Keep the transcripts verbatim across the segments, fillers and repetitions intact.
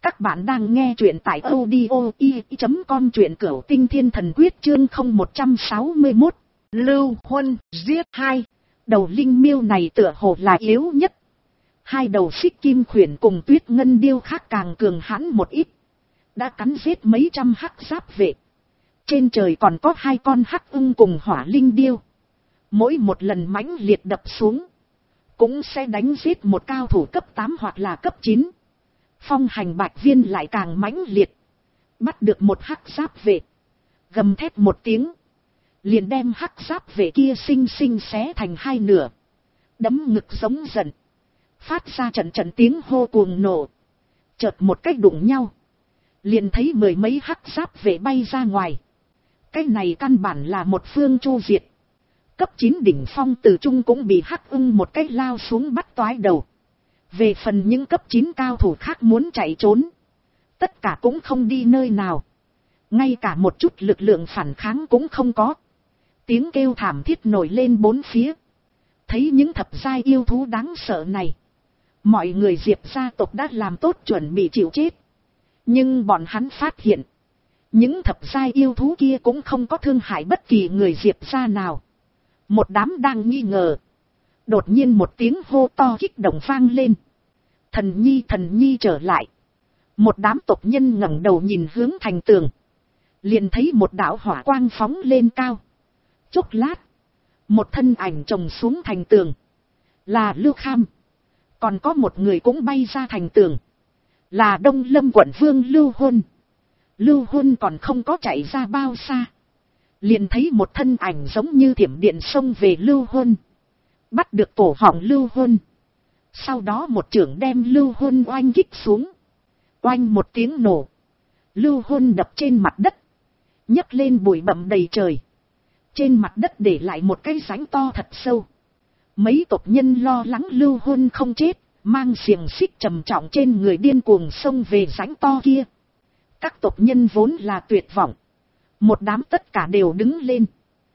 Các bạn đang nghe truyện tại audio i chấm com, truyện Cửu Tinh Thiên Thần Quyết chương không một trăm sáu mươi mốt. Lưu Huân giết hai. Đầu linh miêu này tựa hồ là yếu nhất. Hai đầu xích kim khuyển cùng tuyết ngân điêu khác càng cường hãn một ít. Đã cắn giết mấy trăm hắc giáp vệ. Trên trời còn có hai con hắc ưng cùng hỏa linh điêu. Mỗi một lần mãnh liệt đập xuống, cũng sẽ đánh giết một cao thủ cấp tám hoặc là cấp chín. Phong hành bạch viên lại càng mãnh liệt. Bắt được một hắc giáp vệ, gầm thét một tiếng, liền đem hắc giáp vệ kia xinh xinh xé thành hai nửa. Đấm ngực giống giận, phát ra trận trận tiếng hô cuồng nổ. Chợt một cách đụng nhau, liền thấy mười mấy hắc giáp vệ bay ra ngoài. Cái này căn bản là một phương chu diệt. Cấp chín đỉnh phong từ trung cũng bị hắc ưng một cách lao xuống bắt toái đầu. Về phần những cấp chín cao thủ khác muốn chạy trốn, tất cả cũng không đi nơi nào. Ngay cả một chút lực lượng phản kháng cũng không có. Tiếng kêu thảm thiết nổi lên bốn phía. Thấy những thập giai yêu thú đáng sợ này, mọi người Diệp gia tộc đã làm tốt chuẩn bị chịu chết. Nhưng bọn hắn phát hiện, những thập giai yêu thú kia cũng không có thương hại bất kỳ người Diệp gia nào. Một đám đang nghi ngờ. Đột nhiên một tiếng hô to kích động vang lên. Thần nhi, thần nhi trở lại. Một đám tộc nhân ngẩng đầu nhìn hướng thành tường. Liền thấy một đạo hỏa quang phóng lên cao. Chốc lát, một thân ảnh chồng xuống thành tường. Là Lưu Kham. Còn có một người cũng bay ra thành tường. Là Đông Lâm quận vương Lưu Huân. Lưu Huân còn không có chạy ra bao xa, liền thấy một thân ảnh giống như thiểm điện xông về Lưu Huân. Bắt được cổ họng Lưu Huân. Sau đó một chưởng đem Lưu Huân oanh kích xuống. Oanh một tiếng nổ. Lưu Huân đập trên mặt đất, nhấc lên bụi bặm đầy trời. Trên mặt đất để lại một cái rãnh to thật sâu. Mấy tộc nhân lo lắng Lưu Huân không chết, mang xiềng xích trầm trọng trên người điên cuồng xông về rãnh to kia. Các tộc nhân vốn là tuyệt vọng. Một đám tất cả đều đứng lên.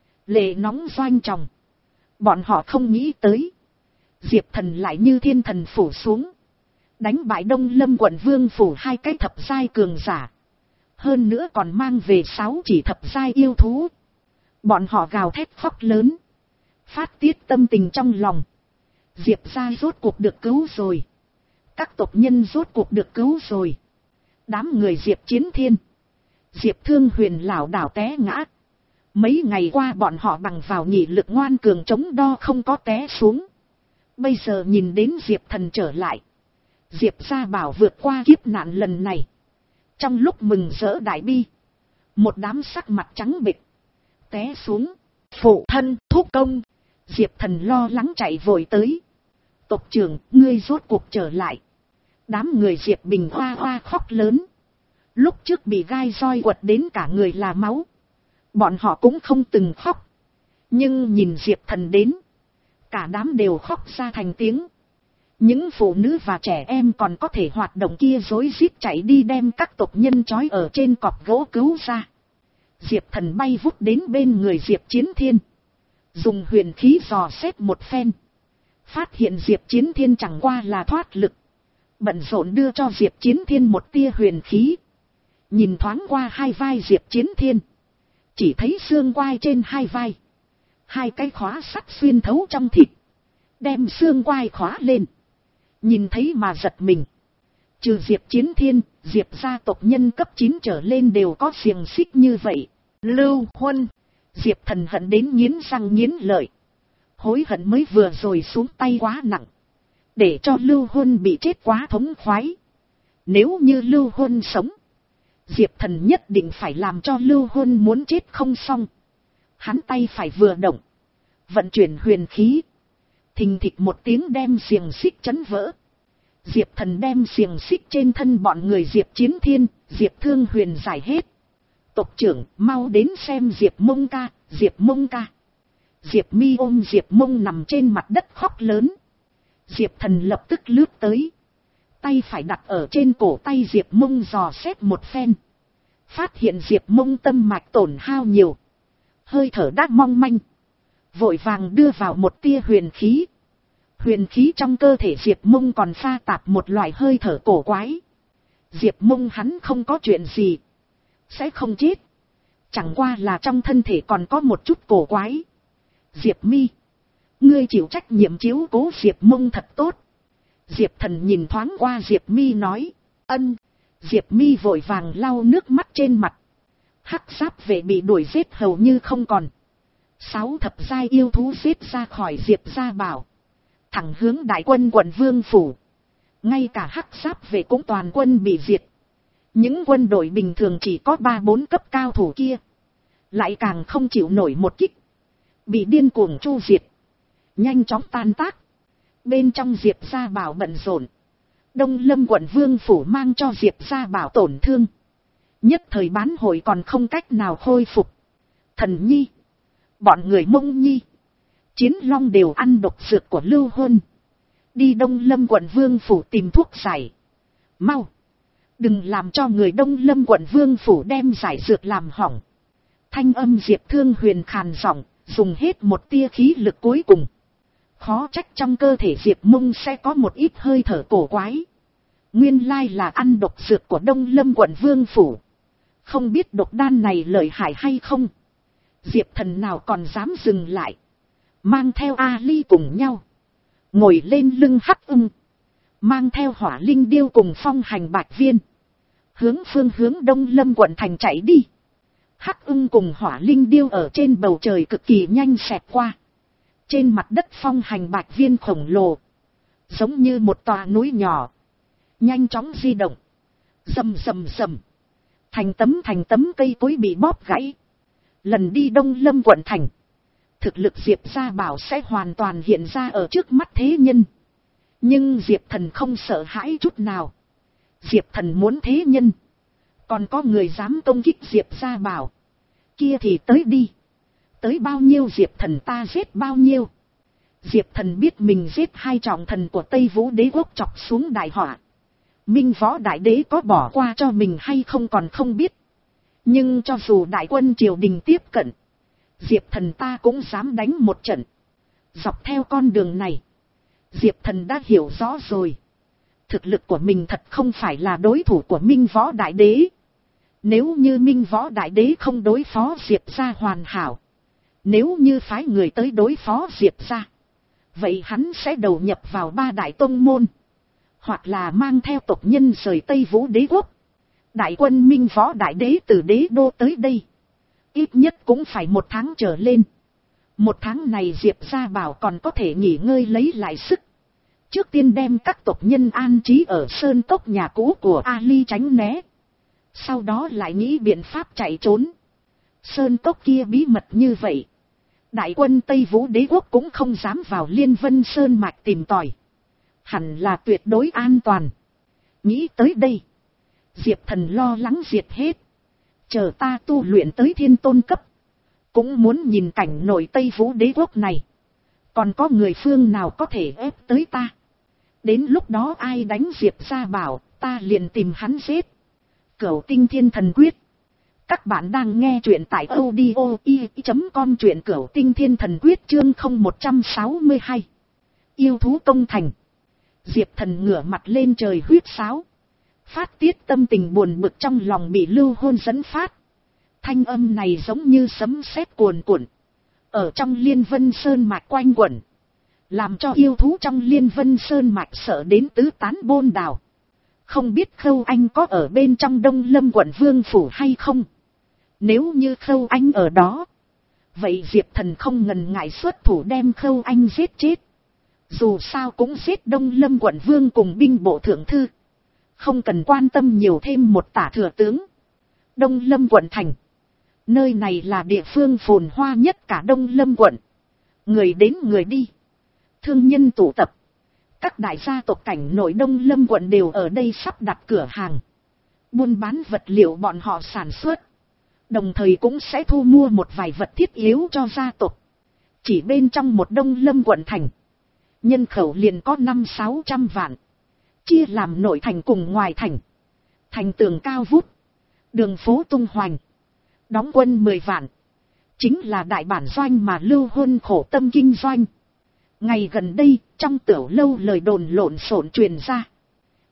Lệ nóng doanh tròng. Bọn họ không nghĩ tới, Diệp Thần lại như thiên thần phủ xuống, đánh bại Đông Lâm quận vương phủ hai cái thập giai cường giả. Hơn nữa còn mang về sáu chỉ thập giai yêu thú. Bọn họ gào thét khóc lớn, phát tiết tâm tình trong lòng. Diệp gia rốt cuộc được cứu rồi. Các tộc nhân rốt cuộc được cứu rồi. Đám người Diệp Chiến Thiên, Diệp Thương Huyền lảo đảo té ngã. Mấy ngày qua bọn họ bằng vào nhị lực ngoan cường chống đo không có té xuống. Bây giờ nhìn đến Diệp Thần trở lại, Diệp gia bảo vượt qua kiếp nạn lần này. Trong lúc mừng rỡ đại bi, một đám sắc mặt trắng bệch té xuống. Phụ thân, thúc công. Diệp Thần lo lắng chạy vội tới. Tộc trưởng, ngươi rốt cuộc trở lại. Đám người Diệp Bình hoa hoa khóc lớn. Lúc trước bị gai roi quật đến cả người là máu, bọn họ cũng không từng khóc. Nhưng nhìn Diệp Thần đến, cả đám đều khóc ra thành tiếng. Những phụ nữ và trẻ em còn có thể hoạt động kia rối rít chạy đi đem các tộc nhân trói ở trên cọc gỗ cứu ra. Diệp Thần bay vút đến bên người Diệp Chiến Thiên, dùng huyền khí dò xét một phen. Phát hiện Diệp Chiến Thiên chẳng qua là thoát lực, bận rộn đưa cho Diệp Chiến Thiên một tia huyền khí. Nhìn thoáng qua hai vai Diệp Chiến Thiên, chỉ thấy xương quai trên hai vai, hai cái khóa sắt xuyên thấu trong thịt, đem xương quai khóa lên. Nhìn thấy mà giật mình. Trừ Diệp Chiến Thiên, Diệp gia tộc nhân cấp chín trở lên đều có xiềng xích như vậy. Lưu Huân, Diệp Thần hận đến nghiến răng nghiến lợi. Hối hận mới vừa rồi xuống tay quá nặng, để cho Lưu Huân bị chết quá thống khoái. Nếu như Lưu Huân sống, Diệp Thần nhất định phải làm cho Lưu Huân muốn chết không xong. Hắn tay phải vừa động, vận chuyển huyền khí, thình thịch một tiếng đem xiềng xích chấn vỡ. Diệp Thần đem xiềng xích trên thân bọn người Diệp Chiến Thiên, Diệp Thương Huyền giải hết. Tộc trưởng, mau đến xem Diệp Mông ca, Diệp Mông ca. Diệp Mi ôm Diệp Mông nằm trên mặt đất khóc lớn. Diệp Thần lập tức lướt tới, tay phải đặt ở trên cổ tay Diệp Mông dò xét một phen. Phát hiện Diệp Mông tâm mạch tổn hao nhiều, hơi thở đã mong manh. Vội vàng đưa vào một tia huyền khí. Huyền khí trong cơ thể Diệp Mông còn pha tạp một loại hơi thở cổ quái. Diệp Mông hắn không có chuyện gì, sẽ không chết. Chẳng qua là trong thân thể còn có một chút cổ quái. Diệp Mi, ngươi chịu trách nhiệm chiếu cố Diệp Mông thật tốt. Diệp Thần nhìn thoáng qua Diệp Mi nói, ân. Diệp Mi vội vàng lau nước mắt trên mặt. Hắc giáp vệ bị đuổi giết hầu như không còn. Sáu thập giai yêu thú giết ra khỏi Diệp Gia Bảo, thẳng hướng đại quân quận Vương Phủ. Ngay cả hắc giáp vệ cũng toàn quân bị diệt. Những quân đội bình thường chỉ có ba bốn cấp cao thủ kia, lại càng không chịu nổi một kích, bị điên cuồng chu diệt, nhanh chóng tan tác. Bên trong Diệp Gia Bảo bận rộn, Đông Lâm quận Vương Phủ mang cho Diệp Gia Bảo tổn thương, nhất thời bán hội còn không cách nào khôi phục. Thần Nhi, bọn người Mông Nhi, Chiến Long đều ăn độc dược của Lưu Huân. Đi Đông Lâm quận Vương Phủ tìm thuốc giải. Mau, đừng làm cho người Đông Lâm quận Vương Phủ đem giải dược làm hỏng. Thanh âm Diệp Thương Huyền khàn giọng, dùng hết một tia khí lực cuối cùng. Khó trách trong cơ thể Diệp Mông sẽ có một ít hơi thở cổ quái. Nguyên lai là ăn độc dược của Đông Lâm quận Vương Phủ. Không biết độc đan này lợi hại hay không. Diệp Thần nào còn dám dừng lại, mang theo A Ly cùng nhau, ngồi lên lưng Hắc Ưng, mang theo Hỏa Linh Điêu cùng Phong Hành Bạch Viên, hướng phương hướng Đông Lâm quận thành chạy đi. Hắc Ưng cùng Hỏa Linh Điêu ở trên bầu trời cực kỳ nhanh xẹt qua. Trên mặt đất Phong Hành Bạch Viên khổng lồ, giống như một tòa núi nhỏ, nhanh chóng di động. Rầm rầm rầm, thành tấm thành tấm cây cối bị bóp gãy. Lần đi Đông Lâm quận thành, thực lực Diệp Gia Bảo sẽ hoàn toàn hiện ra ở trước mắt thế nhân. Nhưng Diệp Thần không sợ hãi chút nào. Diệp Thần muốn thế nhân, còn có người dám công kích Diệp Gia Bảo, kia thì tới đi. Tới bao nhiêu Diệp Thần ta giết bao nhiêu. Diệp Thần biết mình giết hai trọng thần của Tây Vũ Đế quốc chọc xuống đại họa. Minh Võ Đại Đế có bỏ qua cho mình hay không còn không biết. Nhưng cho dù đại quân triều đình tiếp cận, Diệp Thần ta cũng dám đánh một trận. Dọc theo con đường này, Diệp Thần đã hiểu rõ rồi. Thực lực của mình thật không phải là đối thủ của Minh Võ Đại Đế. Nếu như Minh Võ Đại Đế không đối phó Diệp Gia hoàn hảo, nếu như phái người tới đối phó Diệp Gia, vậy hắn sẽ đầu nhập vào ba đại tông môn, hoặc là mang theo tộc nhân rời Tây Vũ Đế quốc. Đại quân Minh Võ Đại Đế từ đế đô tới đây, ít nhất cũng phải một tháng trở lên. Một tháng này Diệp Gia Bảo còn có thể nghỉ ngơi lấy lại sức. Trước tiên đem các tộc nhân an trí ở sơn cốc nhà cũ của Ali tránh né. Sau đó lại nghĩ biện pháp chạy trốn. Sơn cốc kia bí mật như vậy, đại quân Tây Vũ Đế quốc cũng không dám vào Liên Vân Sơn mạch tìm tòi. Hẳn là tuyệt đối an toàn. Nghĩ tới đây, Diệp Thần lo lắng diệt hết. Chờ ta tu luyện tới thiên tôn cấp, cũng muốn nhìn cảnh nội Tây Vũ Đế quốc này, còn có người phương nào có thể ép tới ta. Đến lúc đó ai đánh Diệp Gia Bảo, ta liền tìm hắn giết. Cửu Tinh Thiên Thần Quyết. Các bạn đang nghe truyện tại audio i chấm com, truyện Cửu Tinh Thiên Thần Quyết chương không một sáu hai. Yêu thú công thành. Diệp Thần ngửa mặt lên trời huýt sáo, phát tiết tâm tình buồn bực trong lòng bị Lưu Hôn dẫn phát. Thanh âm này giống như sấm sét cuồn cuộn, ở trong Liên Vân Sơn mạch quanh quẩn, làm cho yêu thú trong Liên Vân Sơn mạch sợ đến tứ tán bôn đào. Không biết Khâu Anh có ở bên trong Đông Lâm quận Vương Phủ hay không? Nếu như Khâu Anh ở đó, vậy Diệp Thần không ngần ngại xuất thủ đem Khâu Anh giết chết. Dù sao cũng giết Đông Lâm quận Vương cùng binh bộ thượng thư, không cần quan tâm nhiều thêm một tả thừa tướng. Đông Lâm quận thành, nơi này là địa phương phồn hoa nhất cả Đông Lâm quận. Người đến người đi, thương nhân tụ tập. Các đại gia tộc cảnh nội Đông Lâm quận đều ở đây sắp đặt cửa hàng, buôn bán vật liệu bọn họ sản xuất, đồng thời cũng sẽ thu mua một vài vật thiết yếu cho gia tộc. Chỉ bên trong một Đông Lâm quận thành, nhân khẩu liền có năm sáu trăm vạn, chia làm nội thành cùng ngoài thành. Thành tường cao vút, đường phố tung hoành, đóng quân mười vạn, chính là đại bản doanh mà Lưu Huân khổ tâm kinh doanh. Ngày gần đây, trong tiểu lâu lời đồn lộn xộn truyền ra.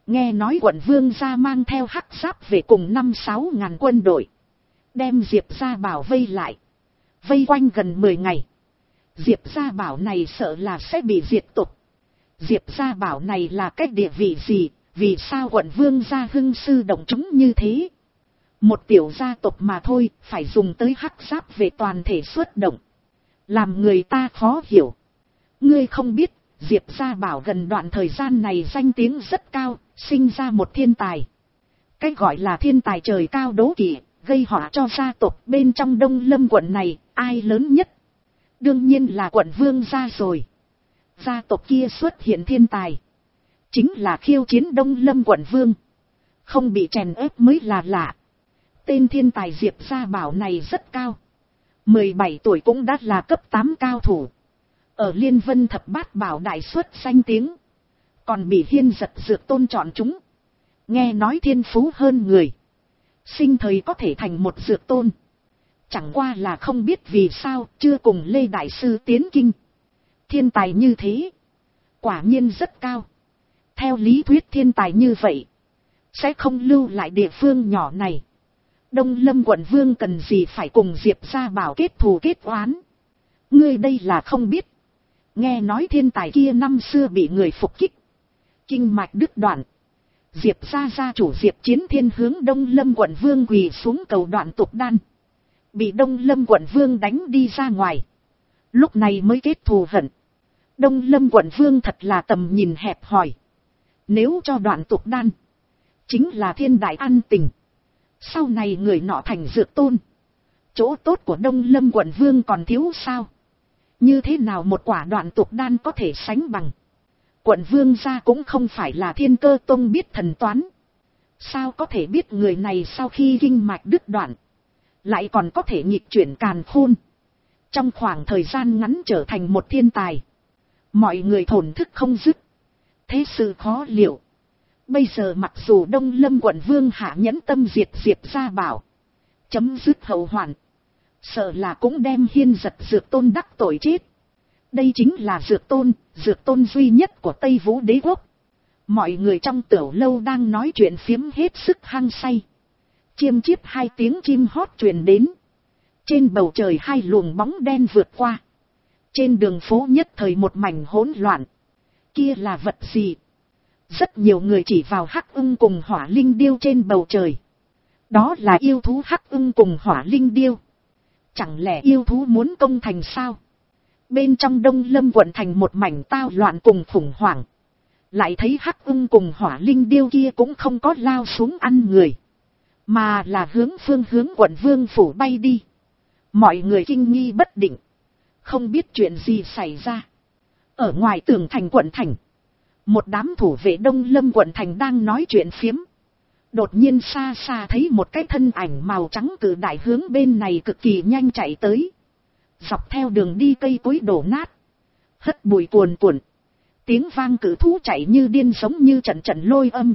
Nghe nói quận Vương gia mang theo hắc giáp về cùng năm sáu ngàn quân đội. Đem Diệp Gia Bảo vây lại. Vây quanh gần mười ngày. Diệp Gia Bảo này sợ là sẽ bị diệt tộc. Diệp Gia Bảo này là cái địa vị gì? Vì sao quận Vương gia hưng sư động chúng như thế? Một tiểu gia tộc mà thôi, phải dùng tới hắc giáp về toàn thể xuất động. Làm người ta khó hiểu. Ngươi không biết, Diệp Gia Bảo gần đoạn thời gian này danh tiếng rất cao, sinh ra một thiên tài. Cái gọi là thiên tài trời cao đố kỵ, gây họa cho gia tộc bên trong Đông Lâm quận này, ai lớn nhất? Đương nhiên là quận Vương gia rồi. Gia tộc kia xuất hiện thiên tài. Chính là khiêu chiến Đông Lâm quận Vương. Không bị chèn ép mới là lạ. Tên thiên tài Diệp Gia Bảo này rất cao. mười bảy tuổi cũng đã là cấp tám cao thủ. Ở Liên Vân Thập Bát Bảo đại xuất danh tiếng. Còn bị Hiên Giật Dược Tôn chọn chúng. Nghe nói thiên phú hơn người. Sinh thời có thể thành một dược tôn. Chẳng qua là không biết vì sao chưa cùng Lê Đại Sư tiến kinh. Thiên tài như thế. Quả nhiên rất cao. Theo lý thuyết thiên tài như vậy. Sẽ không lưu lại địa phương nhỏ này. Đông Lâm quận Vương cần gì phải cùng Diệp Gia Bảo kết thù kết oán. Ngươi đây là không biết. Nghe nói thiên tài kia năm xưa bị người phục kích. Kinh mạch đứt đoạn. Diệp Gia gia chủ Diệp Chiến Thiên hướng Đông Lâm quận Vương quỳ xuống cầu đoạn tục đan. Bị Đông Lâm quận Vương đánh đi ra ngoài. Lúc này mới kết thù hận. Đông Lâm quận Vương thật là tầm nhìn hẹp hòi. Nếu cho đoạn tục đan. Chính là thiên đại an tình. Sau này người nọ thành dược tôn. Chỗ tốt của Đông Lâm quận Vương còn thiếu sao? Như thế nào một quả đoạn tục đan có thể sánh bằng? Quận Vương gia cũng không phải là Thiên Cơ Tông biết thần toán. Sao có thể biết người này sau khi kinh mạch đứt đoạn. Lại còn có thể nghịch chuyển càn khôn. Trong khoảng thời gian ngắn trở thành một thiên tài. Mọi người thổn thức không dứt. Thế sự khó liệu. Bây giờ mặc dù Đông Lâm quận Vương hạ nhẫn tâm diệt Diệp Gia Bảo. Chấm dứt hậu hoạn. Sợ là cũng đem Hiên Giật Dược Tôn đắc tội chết. Đây chính là Dược Tôn, Dược Tôn duy nhất của Tây Vũ Đế Quốc. Mọi người trong tiểu lâu đang nói chuyện phiếm hết sức hăng say. Chiêm chiếp hai tiếng chim hót truyền đến. Trên bầu trời hai luồng bóng đen vượt qua. Trên đường phố nhất thời một mảnh hỗn loạn. Kia là vật gì? Rất nhiều người chỉ vào hắc ưng cùng hỏa linh điêu trên bầu trời. Đó là yêu thú hắc ưng cùng hỏa linh điêu. Chẳng lẽ yêu thú muốn công thành sao? Bên trong Đông Lâm quận thành một mảnh tao loạn cùng khủng hoảng. Lại thấy hắc ưng cùng hỏa linh điêu kia cũng không có lao xuống ăn người. Mà là hướng phương hướng quận Vương phủ bay đi. Mọi người kinh nghi bất định. Không biết chuyện gì xảy ra. Ở ngoài tường thành quận thành. Một đám thủ vệ Đông Lâm quận thành đang nói chuyện phiếm. Đột nhiên xa xa thấy một cái thân ảnh màu trắng cự đại hướng bên này cực kỳ nhanh chạy tới. Dọc theo đường đi cây cối đổ nát. Hất bụi cuồn cuộn. Tiếng vang cử thú chạy như điên giống như trận trận lôi âm.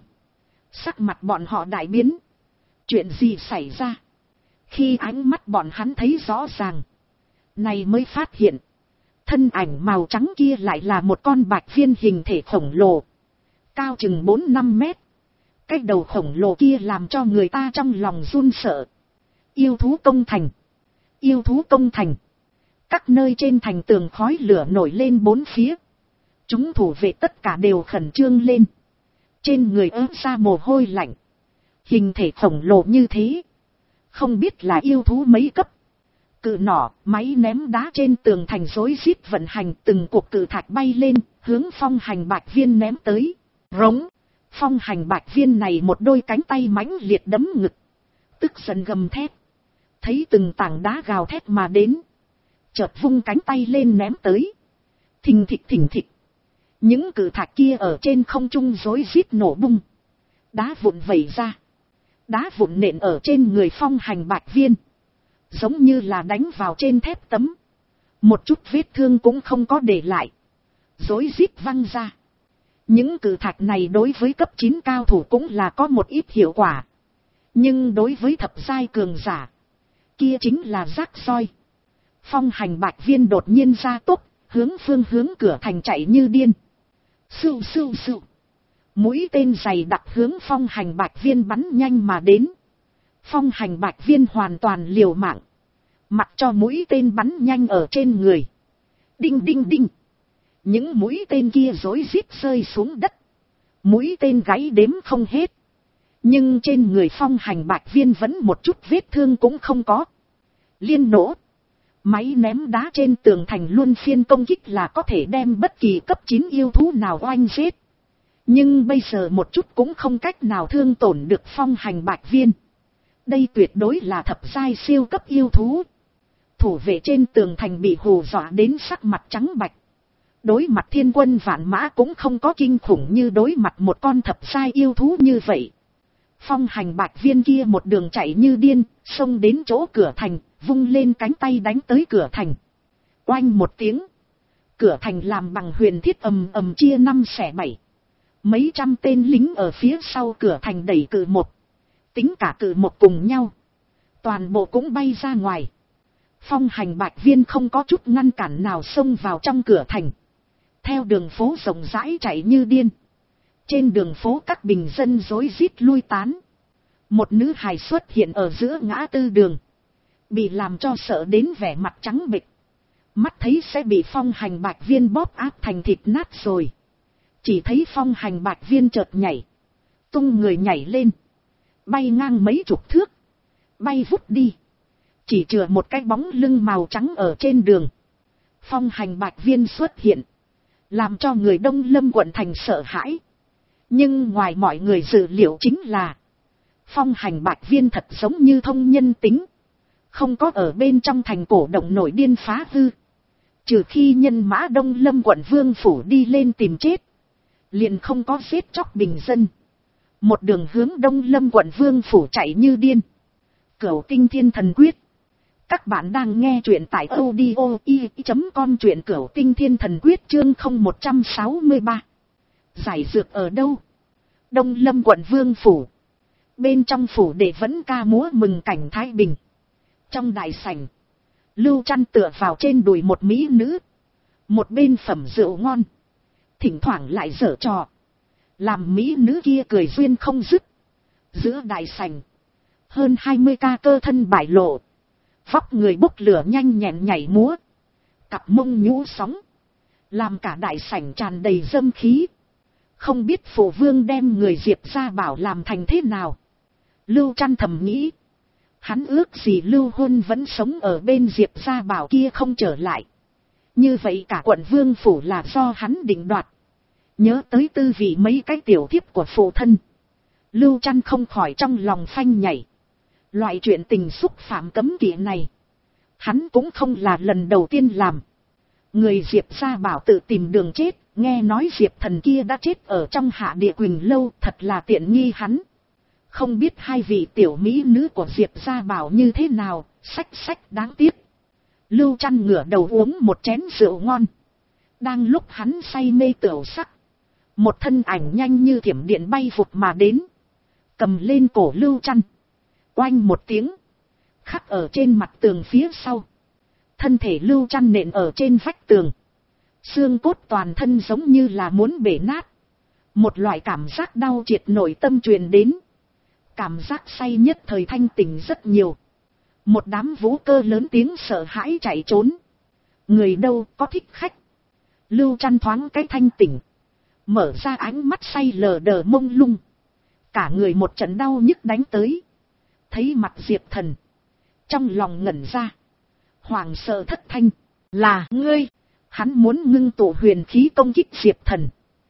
Sắc mặt bọn họ đại biến. Chuyện gì xảy ra? Khi ánh mắt bọn hắn thấy rõ ràng. Này mới phát hiện. Thân ảnh màu trắng kia lại là một con bạch viên hình thể khổng lồ. Cao chừng bốn năm mét. Cái đầu khổng lồ kia làm cho người ta trong lòng run sợ. Yêu thú công thành. Yêu thú công thành. Các nơi trên thành tường khói lửa nổi lên bốn phía. Chúng thủ vệ tất cả đều khẩn trương lên. Trên người ướt ra mồ hôi lạnh. Hình thể khổng lồ như thế. Không biết là yêu thú mấy cấp. Cự nỏ, máy ném đá trên tường thành rối rít vận hành, từng cuộc cự thạch bay lên, hướng phong hành bạch viên ném tới. Rống. Phong hành bạch viên này một đôi cánh tay mãnh liệt đấm ngực. Tức giận gầm thét. Thấy từng tảng đá gào thét mà đến. Chợt vung cánh tay lên ném tới. Thình thịch thình thịch. Những cự thạch kia ở trên không trung rối rít nổ bung. Đá vụn vẩy ra. Đá vụn nện ở trên người phong hành bạch viên. Giống như là đánh vào trên thép tấm. Một chút vết thương cũng không có để lại. Rối rít văng ra. Những cự thạch này đối với cấp chín cao thủ cũng là có một ít hiệu quả. Nhưng đối với thập giai cường giả. Kia chính là rác roi. Phong hành bạch viên đột nhiên ra tốc. Hướng phương hướng cửa thành chạy như điên. Sưu sưu sưu. Mũi tên dày đặc hướng phong hành bạch viên bắn nhanh mà đến. Phong hành bạch viên hoàn toàn liều mạng. Mặc cho mũi tên bắn nhanh ở trên người. Đinh đinh đinh. Những mũi tên kia rối rít rơi xuống đất. Mũi tên gáy đếm không hết. Nhưng trên người phong hành bạch viên vẫn một chút vết thương cũng không có. Liên nổ. Máy ném đá trên tường thành luân phiên công kích là có thể đem bất kỳ cấp chín yêu thú nào oanh giết. Nhưng bây giờ một chút cũng không cách nào thương tổn được phong hành bạch viên. Đây tuyệt đối là thập giai siêu cấp yêu thú. Thủ vệ trên tường thành bị hù dọa đến sắc mặt trắng bạch. Đối mặt thiên quân vạn mã cũng không có kinh khủng như đối mặt một con thập giai yêu thú như vậy. Phong hành bạch viên kia một đường chạy như điên, xông đến chỗ cửa thành, vung lên cánh tay đánh tới cửa thành. Oanh một tiếng. Cửa thành làm bằng huyền thiết ầm ầm chia năm xẻ bảy. Mấy trăm tên lính ở phía sau cửa thành đẩy cự một. Tính cả cự một cùng nhau. Toàn bộ cũng bay ra ngoài. Phong hành bạch viên không có chút ngăn cản nào xông vào trong cửa thành. Theo đường phố rộng rãi chạy như điên. Trên đường phố các bình dân rối rít lui tán. Một nữ hài xuất hiện ở giữa ngã tư đường. Bị làm cho sợ đến vẻ mặt trắng bệch. Mắt thấy sẽ bị phong hành bạch viên bóp áp thành thịt nát rồi. Chỉ thấy phong hành bạch viên chợt nhảy. Tung người nhảy lên. Bay ngang mấy chục thước. Bay vút đi. Chỉ chừa một cái bóng lưng màu trắng ở trên đường. Phong hành bạch viên xuất hiện. Làm cho người Đông Lâm quận thành sợ hãi. Nhưng ngoài mọi người dự liệu chính là. Phong hành bạch viên thật giống như thông nhân tính. Không có ở bên trong thành cổ động nổi điên phá hư. Trừ khi nhân mã Đông Lâm quận vương phủ đi lên tìm chết. Liền không có giết chóc bình dân. Một đường hướng Đông Lâm quận vương phủ chạy như điên. Cửu Tinh Thiên Thần Quyết. Các bạn đang nghe truyện tại audio i chấm com, truyện Cửu Tinh Thiên Thần Quyết chương không một sáu ba. Giải dược ở đâu? Đông Lâm quận vương phủ. Bên trong phủ để vẫn ca múa mừng cảnh thái bình. Trong đại sảnh, Lưu Trăn tựa vào trên đùi một mỹ nữ. Một bên phẩm rượu ngon. Thỉnh thoảng lại giở trò. Làm mỹ nữ kia cười duyên không dứt. Giữa đại sảnh, hơn hai mươi ca cơ thân bại lộ. Vóc người bốc lửa nhanh nhẹn nhảy múa. Cặp mông nhũ sóng. Làm cả đại sảnh tràn đầy dâm khí. Không biết phụ vương đem người Diệp Gia Bảo làm thành thế nào. Lưu Trăn thầm nghĩ. Hắn ước gì Lưu Huân vẫn sống ở bên Diệp Gia Bảo kia không trở lại. Như vậy cả quận vương phủ là do hắn định đoạt. Nhớ tới tư vị mấy cái tiểu thiếp của phụ thân. Lưu Trăn không khỏi trong lòng phanh nhảy. Loại chuyện tình xúc phạm cấm kỵ này. Hắn cũng không là lần đầu tiên làm. Người Diệp Gia Bảo tự tìm đường chết. Nghe nói Diệp thần kia đã chết ở trong Hạ Địa Quỳnh Lâu, thật là tiện nghi hắn. Không biết hai vị tiểu mỹ nữ của Diệp Gia Bảo như thế nào, sách sách đáng tiếc. Lưu Trăn ngửa đầu uống một chén rượu ngon. Đang lúc hắn say mê tửu sắc. Một thân ảnh nhanh như thiểm điện bay vụt mà đến. Cầm lên cổ Lưu Trăn. Oanh một tiếng. Khắc ở trên mặt tường phía sau. Thân thể Lưu Trăn nện ở trên vách tường. Xương cốt toàn thân giống như là muốn bể nát. Một loại cảm giác đau triệt nội tâm truyền đến. Cảm giác say nhất thời thanh tỉnh rất nhiều. Một đám vũ cơ lớn tiếng sợ hãi chạy trốn. Người đâu có thích khách. Lưu Trăn thoáng cái thanh tỉnh. Mở ra ánh mắt say lờ đờ mông lung. Cả người một trận đau nhức đánh tới. Thấy mặt Diệp Thần. Trong lòng ngẩn ra. Hoàng sợ thất thanh. Là ngươi. Hắn muốn ngưng tụ huyền khí công kích Diệp Thần.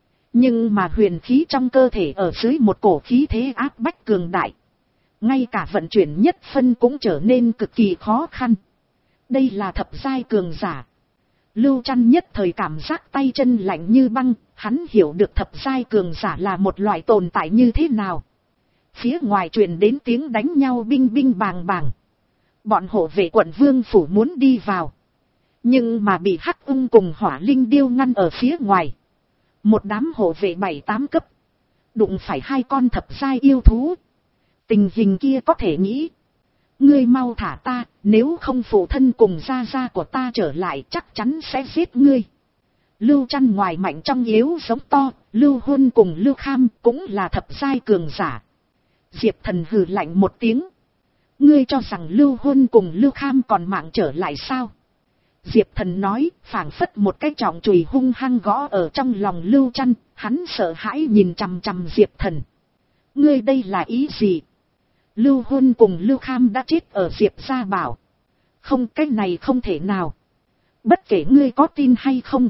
Nhưng mà huyền khí trong cơ thể ở dưới một cổ khí thế áp bách cường đại. Ngay cả vận chuyển nhất phân cũng trở nên cực kỳ khó khăn. Đây là thập giai cường giả. Lưu Trăn nhất thời cảm giác tay chân lạnh như băng. Hắn hiểu được thập giai cường giả là một loại tồn tại như thế nào. Phía ngoài truyền đến tiếng đánh nhau binh binh bàng bàng. Bọn hộ vệ quận vương phủ muốn đi vào. Nhưng mà bị Hắc Ung cùng Hỏa Linh Điêu ngăn ở phía ngoài. Một đám hộ vệ bảy tám cấp. Đụng phải hai con thập giai yêu thú. Tình hình kia có thể nghĩ. Ngươi mau thả ta, nếu không phụ thân cùng gia gia của ta trở lại chắc chắn sẽ giết ngươi. Lưu Trăn ngoài mạnh trong yếu giống to, Lưu Huân cùng Lưu Kham cũng là thập giai cường giả. Diệp Thần hừ lạnh một tiếng. Ngươi cho rằng Lưu Huân cùng Lưu Kham còn mạng trở lại sao? Diệp Thần nói, phảng phất một cái trọng chùy hung hăng gõ ở trong lòng Lưu Trăn, hắn sợ hãi nhìn chằm chằm Diệp Thần. Ngươi đây là ý gì? Lưu Huân cùng Lưu Kham đã chết ở Diệp gia bảo. Không, cái này không thể nào. Bất kể ngươi có tin hay không,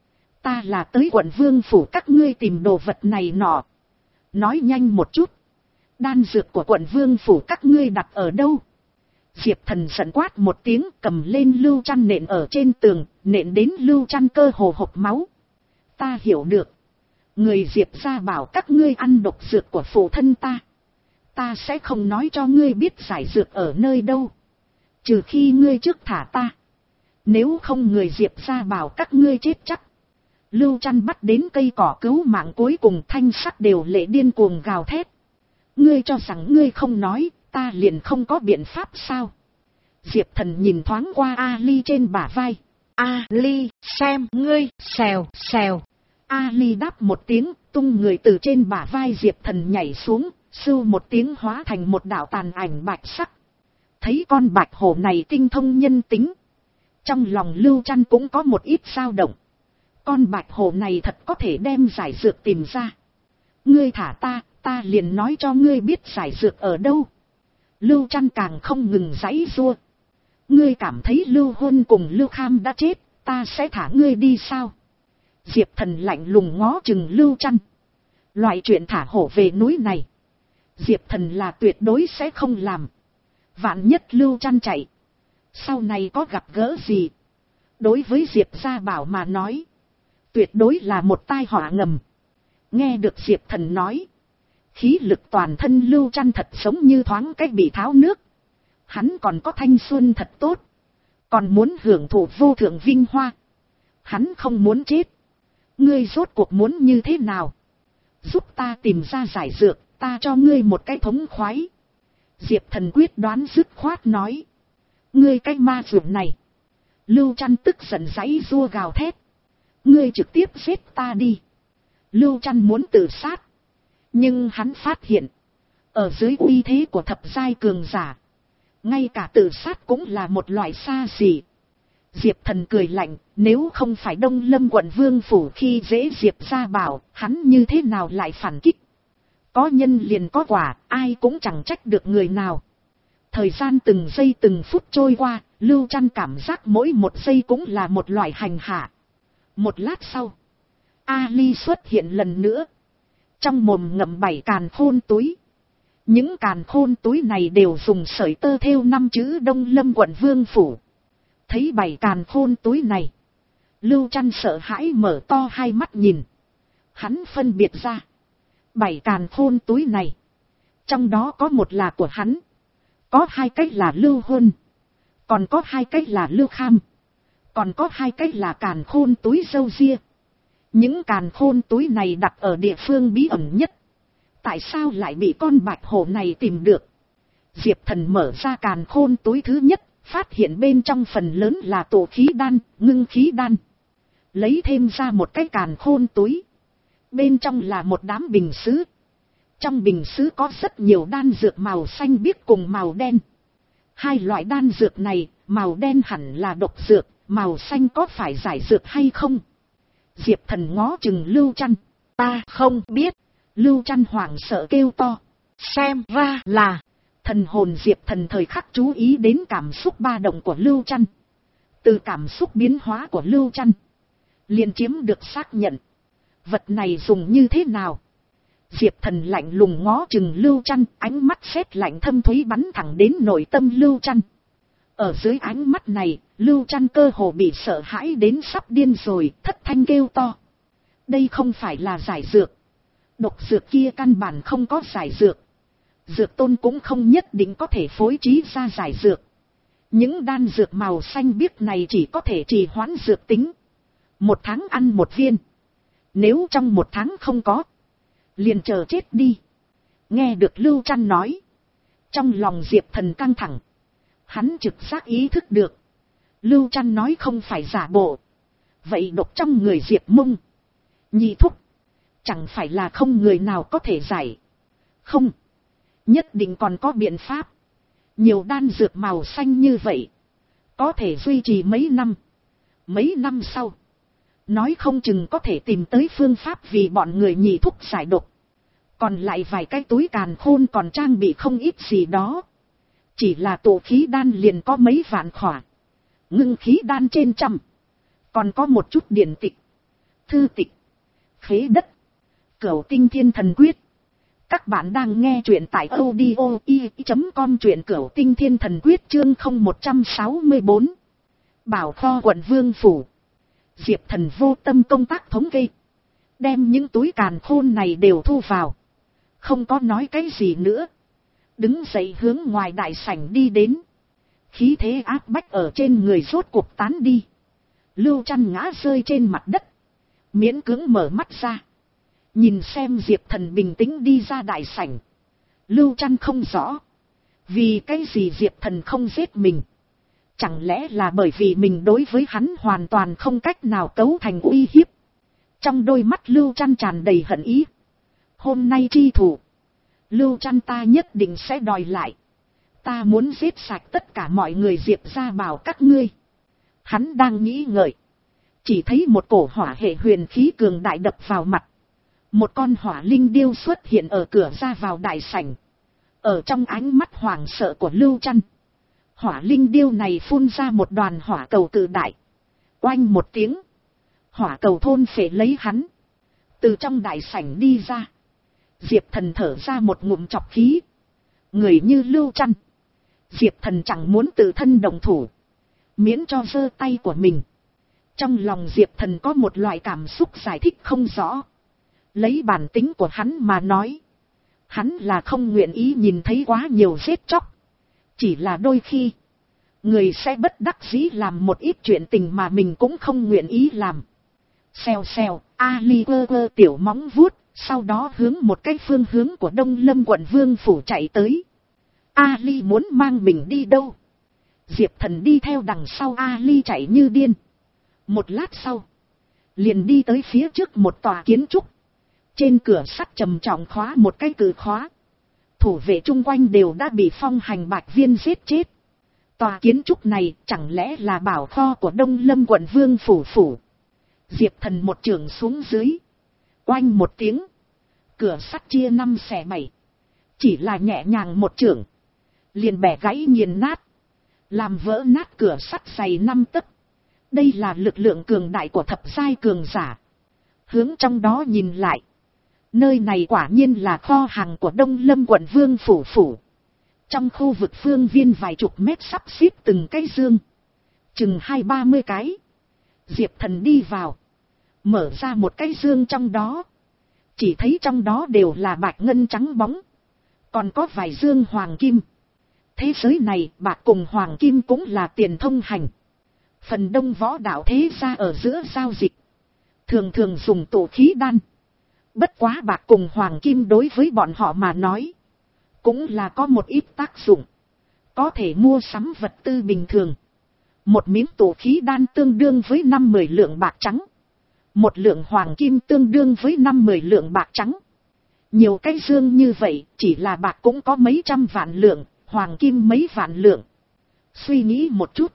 ta là tới quận Vương phủ các ngươi tìm đồ vật này nọ. Nói nhanh một chút. Đan dược của quận Vương phủ các ngươi đặt ở đâu? Diệp Thần giận quát một tiếng, cầm lên Lưu Trăn nện ở trên tường, nện đến Lưu Trăn cơ hồ hộc máu. Ta hiểu được. Người Diệp gia bảo các ngươi ăn độc dược của phụ thân ta. Ta sẽ không nói cho ngươi biết giải dược ở nơi đâu. Trừ khi ngươi trước thả ta. Nếu không người Diệp gia bảo các ngươi chết chắc. Lưu Trăn bắt đến cây cỏ cứu mạng cuối cùng, thanh sắc đều lệ điên cuồng gào thét. Ngươi cho rằng ngươi không nói, ta liền không có biện pháp sao? Diệp Thần nhìn thoáng qua Ali trên bả vai. Ali, xem ngươi, xèo, xèo. Ali đáp một tiếng, tung người từ trên bả vai Diệp Thần nhảy xuống, sưu một tiếng hóa thành một đạo tàn ảnh bạch sắc. Thấy con bạch hổ này tinh thông nhân tính. Trong lòng Lưu Trăn cũng có một ít dao động. Con bạch hổ này thật có thể đem giải dược tìm ra. Ngươi thả ta, ta liền nói cho ngươi biết giải dược ở đâu. Lưu Trăn càng không ngừng giãy giụa. Ngươi cảm thấy Lưu Huân cùng Lưu Kham đã chết, ta sẽ thả ngươi đi sao? Diệp Thần lạnh lùng ngó chừng Lưu Trăn. Loại chuyện thả hổ về núi này, Diệp Thần là tuyệt đối sẽ không làm. Vạn nhất Lưu Trăn chạy, sau này có gặp gỡ gì, đối với Diệp gia bảo mà nói, tuyệt đối là một tai họa ngầm. Nghe được Diệp Thần nói, khí lực toàn thân Lưu Trăn thật giống như thoáng cách bị tháo nước. Hắn còn có thanh xuân thật tốt, còn muốn hưởng thụ vô thượng vinh hoa. Hắn không muốn chết. Ngươi rốt cuộc muốn như thế nào? Giúp ta tìm ra giải dược, ta cho ngươi một cái thống khoái. Diệp Thần quyết đoán dứt khoát nói. Ngươi cái ma dược này. Lưu Trăn tức giận giãy giụa gào thét. Ngươi trực tiếp giết ta đi. Lưu Trăn muốn tự sát. Nhưng hắn phát hiện, ở dưới uy thế của thập giai cường giả, ngay cả tự sát cũng là một loại xa xỉ. Diệp Thần cười lạnh, nếu không phải Đông Lâm quận Vương phủ khi dễ Diệp gia bảo, hắn như thế nào lại phản kích? Có nhân liền có quả, ai cũng chẳng trách được người nào. Thời gian từng giây từng phút trôi qua, Lưu Trăn cảm giác mỗi một giây cũng là một loại hành hạ. Một lát sau, Ali xuất hiện lần nữa. Trong mồm ngậm bảy càn khôn túi. Những càn khôn túi này đều dùng sợi tơ thêu năm chữ Đông Lâm quận Vương phủ. Thấy bảy càn khôn túi này, Lưu Trăn sợ hãi mở to hai mắt nhìn. Hắn phân biệt ra, bảy càn khôn túi này, trong đó có một là của hắn, có hai cách là Lưu Huân, còn có hai cách là Lưu Kham, còn có hai cách là càn khôn túi râu ria. Những càn khôn túi này đặt ở địa phương bí ẩn nhất. Tại sao lại bị con bạch hổ này tìm được? Diệp Thần mở ra càn khôn túi thứ nhất, phát hiện bên trong phần lớn là tổ khí đan, ngưng khí đan. Lấy thêm ra một cái càn khôn túi. Bên trong là một đám bình sứ. Trong bình sứ có rất nhiều đan dược màu xanh biếc cùng màu đen. Hai loại đan dược này, màu đen hẳn là độc dược, màu xanh có phải giải dược hay không? Diệp Thần ngó chừng Lưu Trăn. Ta không biết. Lưu Trăn hoảng sợ kêu to. Xem ra là. Thần hồn Diệp Thần thời khắc chú ý đến cảm xúc ba động của Lưu Trăn. Từ cảm xúc biến hóa của Lưu Trăn, liền chiếm được xác nhận. Vật này dùng như thế nào? Diệp Thần lạnh lùng ngó chừng Lưu Trăn, ánh mắt sét lạnh thâm thúy bắn thẳng đến nội tâm Lưu Trăn. Ở dưới ánh mắt này, Lưu Trăn cơ hồ bị sợ hãi đến sắp điên rồi, thất thanh kêu to. Đây không phải là giải dược. Độc dược kia căn bản không có giải dược. Dược tôn cũng không nhất định có thể phối trí ra giải dược. Những đan dược màu xanh biếc này chỉ có thể trì hoãn dược tính. Một tháng ăn một viên. Nếu trong một tháng không có, liền chờ chết đi. Nghe được Lưu Trăn nói, trong lòng Diệp Thần căng thẳng. Hắn trực giác ý thức được, Lưu Trăn nói không phải giả bộ. Vậy độc trong người Diệp Mông, Nhị Thúc, Chẳng phải là không người nào có thể giải. Không. Nhất định còn có biện pháp. Nhiều đan dược màu xanh như vậy. Có thể duy trì mấy năm. Mấy năm sau. Nói không chừng có thể tìm tới phương pháp vì bọn người nhị thúc giải độc. Còn lại vài cái túi càn khôn còn trang bị không ít gì đó. Chỉ là tụ khí đan liền có mấy vạn khỏa. Ngưng khí đan trên trăm. Còn có một chút điển tịch. Thư tịch. Khế đất. Cửu tinh thiên thần quyết. Các bạn đang nghe truyện tại audio i chấm com, truyện Cửu tinh thiên thần quyết chương không một sáu bốn. Bảo kho quận Vương Phủ. Diệp Thần vô tâm công tác thống kê. Đem những túi càn khôn này đều thu vào. Không có nói cái gì nữa. Đứng dậy hướng ngoài đại sảnh đi đến. Khí thế áp bách ở trên người rốt cuộc tán đi. Lưu Trăn ngã rơi trên mặt đất. Miễn cưỡng mở mắt ra. Nhìn xem Diệp Thần bình tĩnh đi ra đại sảnh. Lưu Trăn không rõ. Vì cái gì Diệp Thần không giết mình? Chẳng lẽ là bởi vì mình đối với hắn hoàn toàn không cách nào cấu thành uy hiếp? Trong đôi mắt Lưu Trăn tràn đầy hận ý. Hôm nay chi thủ. Lưu Trăn ta nhất định sẽ đòi lại. Ta muốn giết sạch tất cả mọi người Diệp ra bảo các ngươi. Hắn đang nghĩ ngợi. Chỉ thấy một cổ hỏa hệ huyền khí cường đại đập vào mặt. Một con hỏa linh điêu xuất hiện ở cửa ra vào đại sảnh. Ở trong ánh mắt hoảng sợ của Lưu Trăn. Hỏa linh điêu này phun ra một đoàn hỏa cầu cự đại. Oanh một tiếng. Hỏa cầu thôn phệ lấy hắn. Từ trong đại sảnh đi ra. Diệp Thần thở ra một ngụm chọc khí. Người như Lưu Trăn. Diệp Thần chẳng muốn tự thân đồng thủ. Miễn cho giơ tay của mình. Trong lòng Diệp Thần có một loại cảm xúc giải thích không rõ. Lấy bản tính của hắn mà nói. Hắn là không nguyện ý nhìn thấy quá nhiều giết chóc. Chỉ là đôi khi. Người sẽ bất đắc dĩ làm một ít chuyện tình mà mình cũng không nguyện ý làm. Xèo xèo, Ali quơ quơ tiểu móng vuốt. Sau đó hướng một cái phương hướng của Đông Lâm quận Vương Phủ chạy tới. Ali muốn mang mình đi đâu? Diệp Thần đi theo đằng sau Ali chạy như điên. Một lát sau. Liền đi tới phía trước một tòa kiến trúc. Trên cửa sắt trầm trọng khóa một cái cự khóa. Thủ vệ chung quanh đều đã bị phong hành bạch viên giết chết. Tòa kiến trúc này chẳng lẽ là bảo kho của Đông Lâm quận Vương Phủ Phủ. Diệp Thần một chưởng xuống dưới. Oanh một tiếng. Cửa sắt chia năm xẻ bảy. Chỉ là nhẹ nhàng một chưởng. Liền bẻ gãy nghiền nát. Làm vỡ nát cửa sắt dày năm tấc. Đây là lực lượng cường đại của thập giai cường giả. Hướng trong đó nhìn lại. Nơi này quả nhiên là kho hàng của Đông Lâm quận Vương Phủ Phủ. Trong khu vực phương viên vài chục mét sắp xếp từng cái dương. Chừng hai ba mươi cái. Diệp Thần đi vào. Mở ra một cái dương trong đó. Chỉ thấy trong đó đều là bạch ngân trắng bóng. Còn có vài dương hoàng kim. Thế giới này bạc cùng hoàng kim cũng là tiền thông hành. Phần đông võ đạo thế gia ở giữa giao dịch. Thường thường dùng tụ khí đan. Bất quá bạc cùng hoàng kim đối với bọn họ mà nói. Cũng là có một ít tác dụng. Có thể mua sắm vật tư bình thường. Một miếng tụ khí đan tương đương với năm mười lượng bạc trắng. Một lượng hoàng kim tương đương với năm mười lượng bạc trắng. Nhiều cái dương như vậy, chỉ là bạc cũng có mấy trăm vạn lượng, hoàng kim mấy vạn lượng. Suy nghĩ một chút.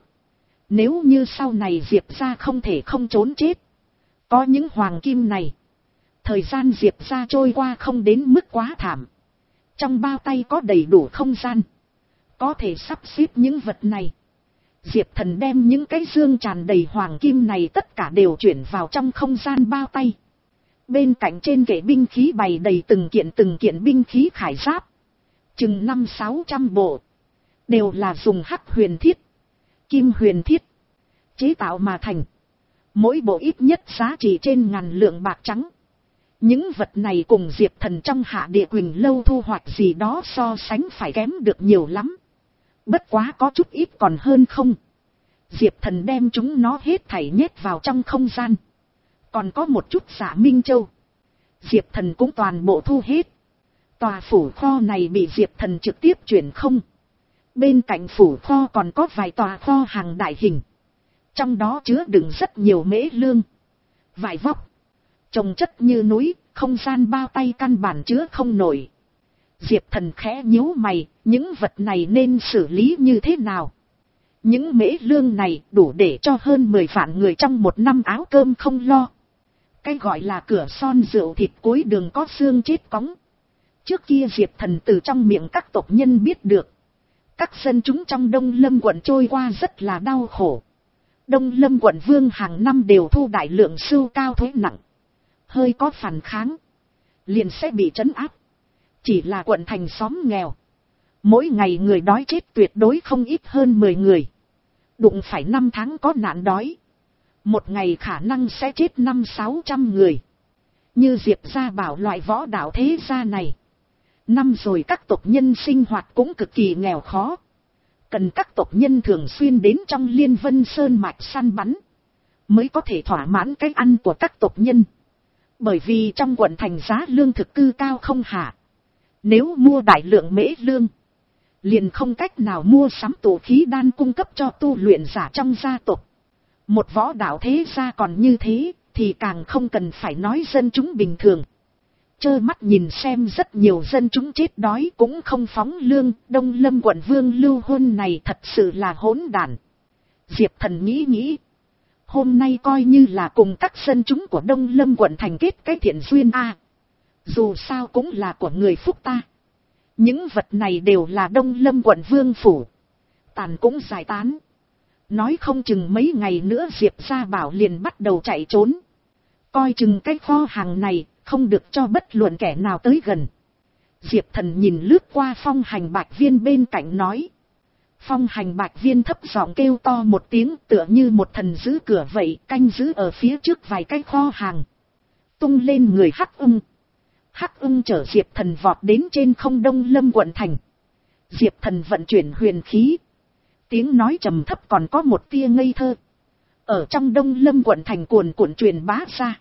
Nếu như sau này Diệp ra không thể không trốn chết. Có những hoàng kim này. Thời gian Diệp ra trôi qua không đến mức quá thảm. Trong bao tay có đầy đủ không gian. Có thể sắp xếp những vật này. Diệp Thần đem những cái dương tràn đầy hoàng kim này tất cả đều chuyển vào trong không gian bao tay. Bên cạnh trên kệ binh khí bày đầy từng kiện từng kiện binh khí khải giáp. Chừng năm sáu trăm bộ. Đều là dùng hắc huyền thiết, kim huyền thiết chế tạo mà thành. Mỗi bộ ít nhất giá trị trên ngàn lượng bạc trắng. Những vật này cùng Diệp Thần trong Hạ Địa Quỳnh lâu thu hoạch gì đó so sánh phải kém được nhiều lắm. Bất quá có chút ít còn hơn không. Diệp Thần đem chúng nó hết thảy nhét vào trong không gian. Còn có một chút Dạ Minh Châu. Diệp Thần cũng toàn bộ thu hết. Tòa phủ kho này bị Diệp Thần trực tiếp chuyển không. Bên cạnh phủ kho còn có vài tòa kho hàng đại hình. Trong đó chứa đựng rất nhiều mễ lương, vải vóc, trồng chất như núi, không gian bao tay căn bản chứa không nổi. Diệp Thần khẽ nhíu mày, những vật này nên xử lý như thế nào? Những mễ lương này đủ để cho hơn mười vạn người trong một năm áo cơm không lo. Cái gọi là cửa son rượu thịt cuối đường có xương chết cóng. Trước kia Diệp Thần từ trong miệng các tộc nhân biết được. Các dân chúng trong Đông Lâm quận trôi qua rất là đau khổ. Đông Lâm quận vương hàng năm đều thu đại lượng sưu cao thuế nặng. Hơi có phản kháng, liền sẽ bị trấn áp. Chỉ là quận thành xóm nghèo. Mỗi ngày người đói chết tuyệt đối không ít hơn mười người. Đụng phải năm tháng có nạn đói. Một ngày khả năng sẽ chết năm sáu trăm người. Như Diệp Gia Bảo loại võ đạo thế gia này. Năm rồi các tộc nhân sinh hoạt cũng cực kỳ nghèo khó. Cần các tộc nhân thường xuyên đến trong Liên Vân Sơn mạch săn bắn. Mới có thể thỏa mãn cái ăn của các tộc nhân. Bởi vì trong quận thành giá lương thực cư cao không hạ. Nếu mua đại lượng mễ lương, liền không cách nào mua sắm tụ khí đan cung cấp cho tu luyện giả trong gia tộc. Một võ đạo thế gia còn như thế, thì càng không cần phải nói dân chúng bình thường. Trơ mắt nhìn xem rất nhiều dân chúng chết đói cũng không phóng lương, Đông Lâm quận vương Lưu Huân này thật sự là hỗn đản. Diệp Thần nghĩ nghĩ. Hôm nay coi như là cùng các dân chúng của Đông Lâm quận thành kết cái thiện duyên a. Dù sao cũng là của người phúc ta. Những vật này đều là Đông Lâm quận vương phủ. Tàn cũng giải tán. Nói không chừng mấy ngày nữa Diệp Gia Bảo liền bắt đầu chạy trốn. Coi chừng cái kho hàng này không được cho bất luận kẻ nào tới gần. Diệp Thần nhìn lướt qua Phong Hành Bạch Viên bên cạnh nói. Phong Hành Bạch Viên thấp giọng kêu to một tiếng, tựa như một thần giữ cửa vậy, canh giữ ở phía trước vài cái kho hàng. Tung lên người Hắc Ưng. Hắc Ưng chở Diệp Thần vọt đến trên không Đông Lâm quận thành. Diệp Thần vận chuyển huyền khí. Tiếng nói trầm thấp còn có một tia ngây thơ. Ở trong Đông Lâm quận thành cuồn cuộn truyền bá ra.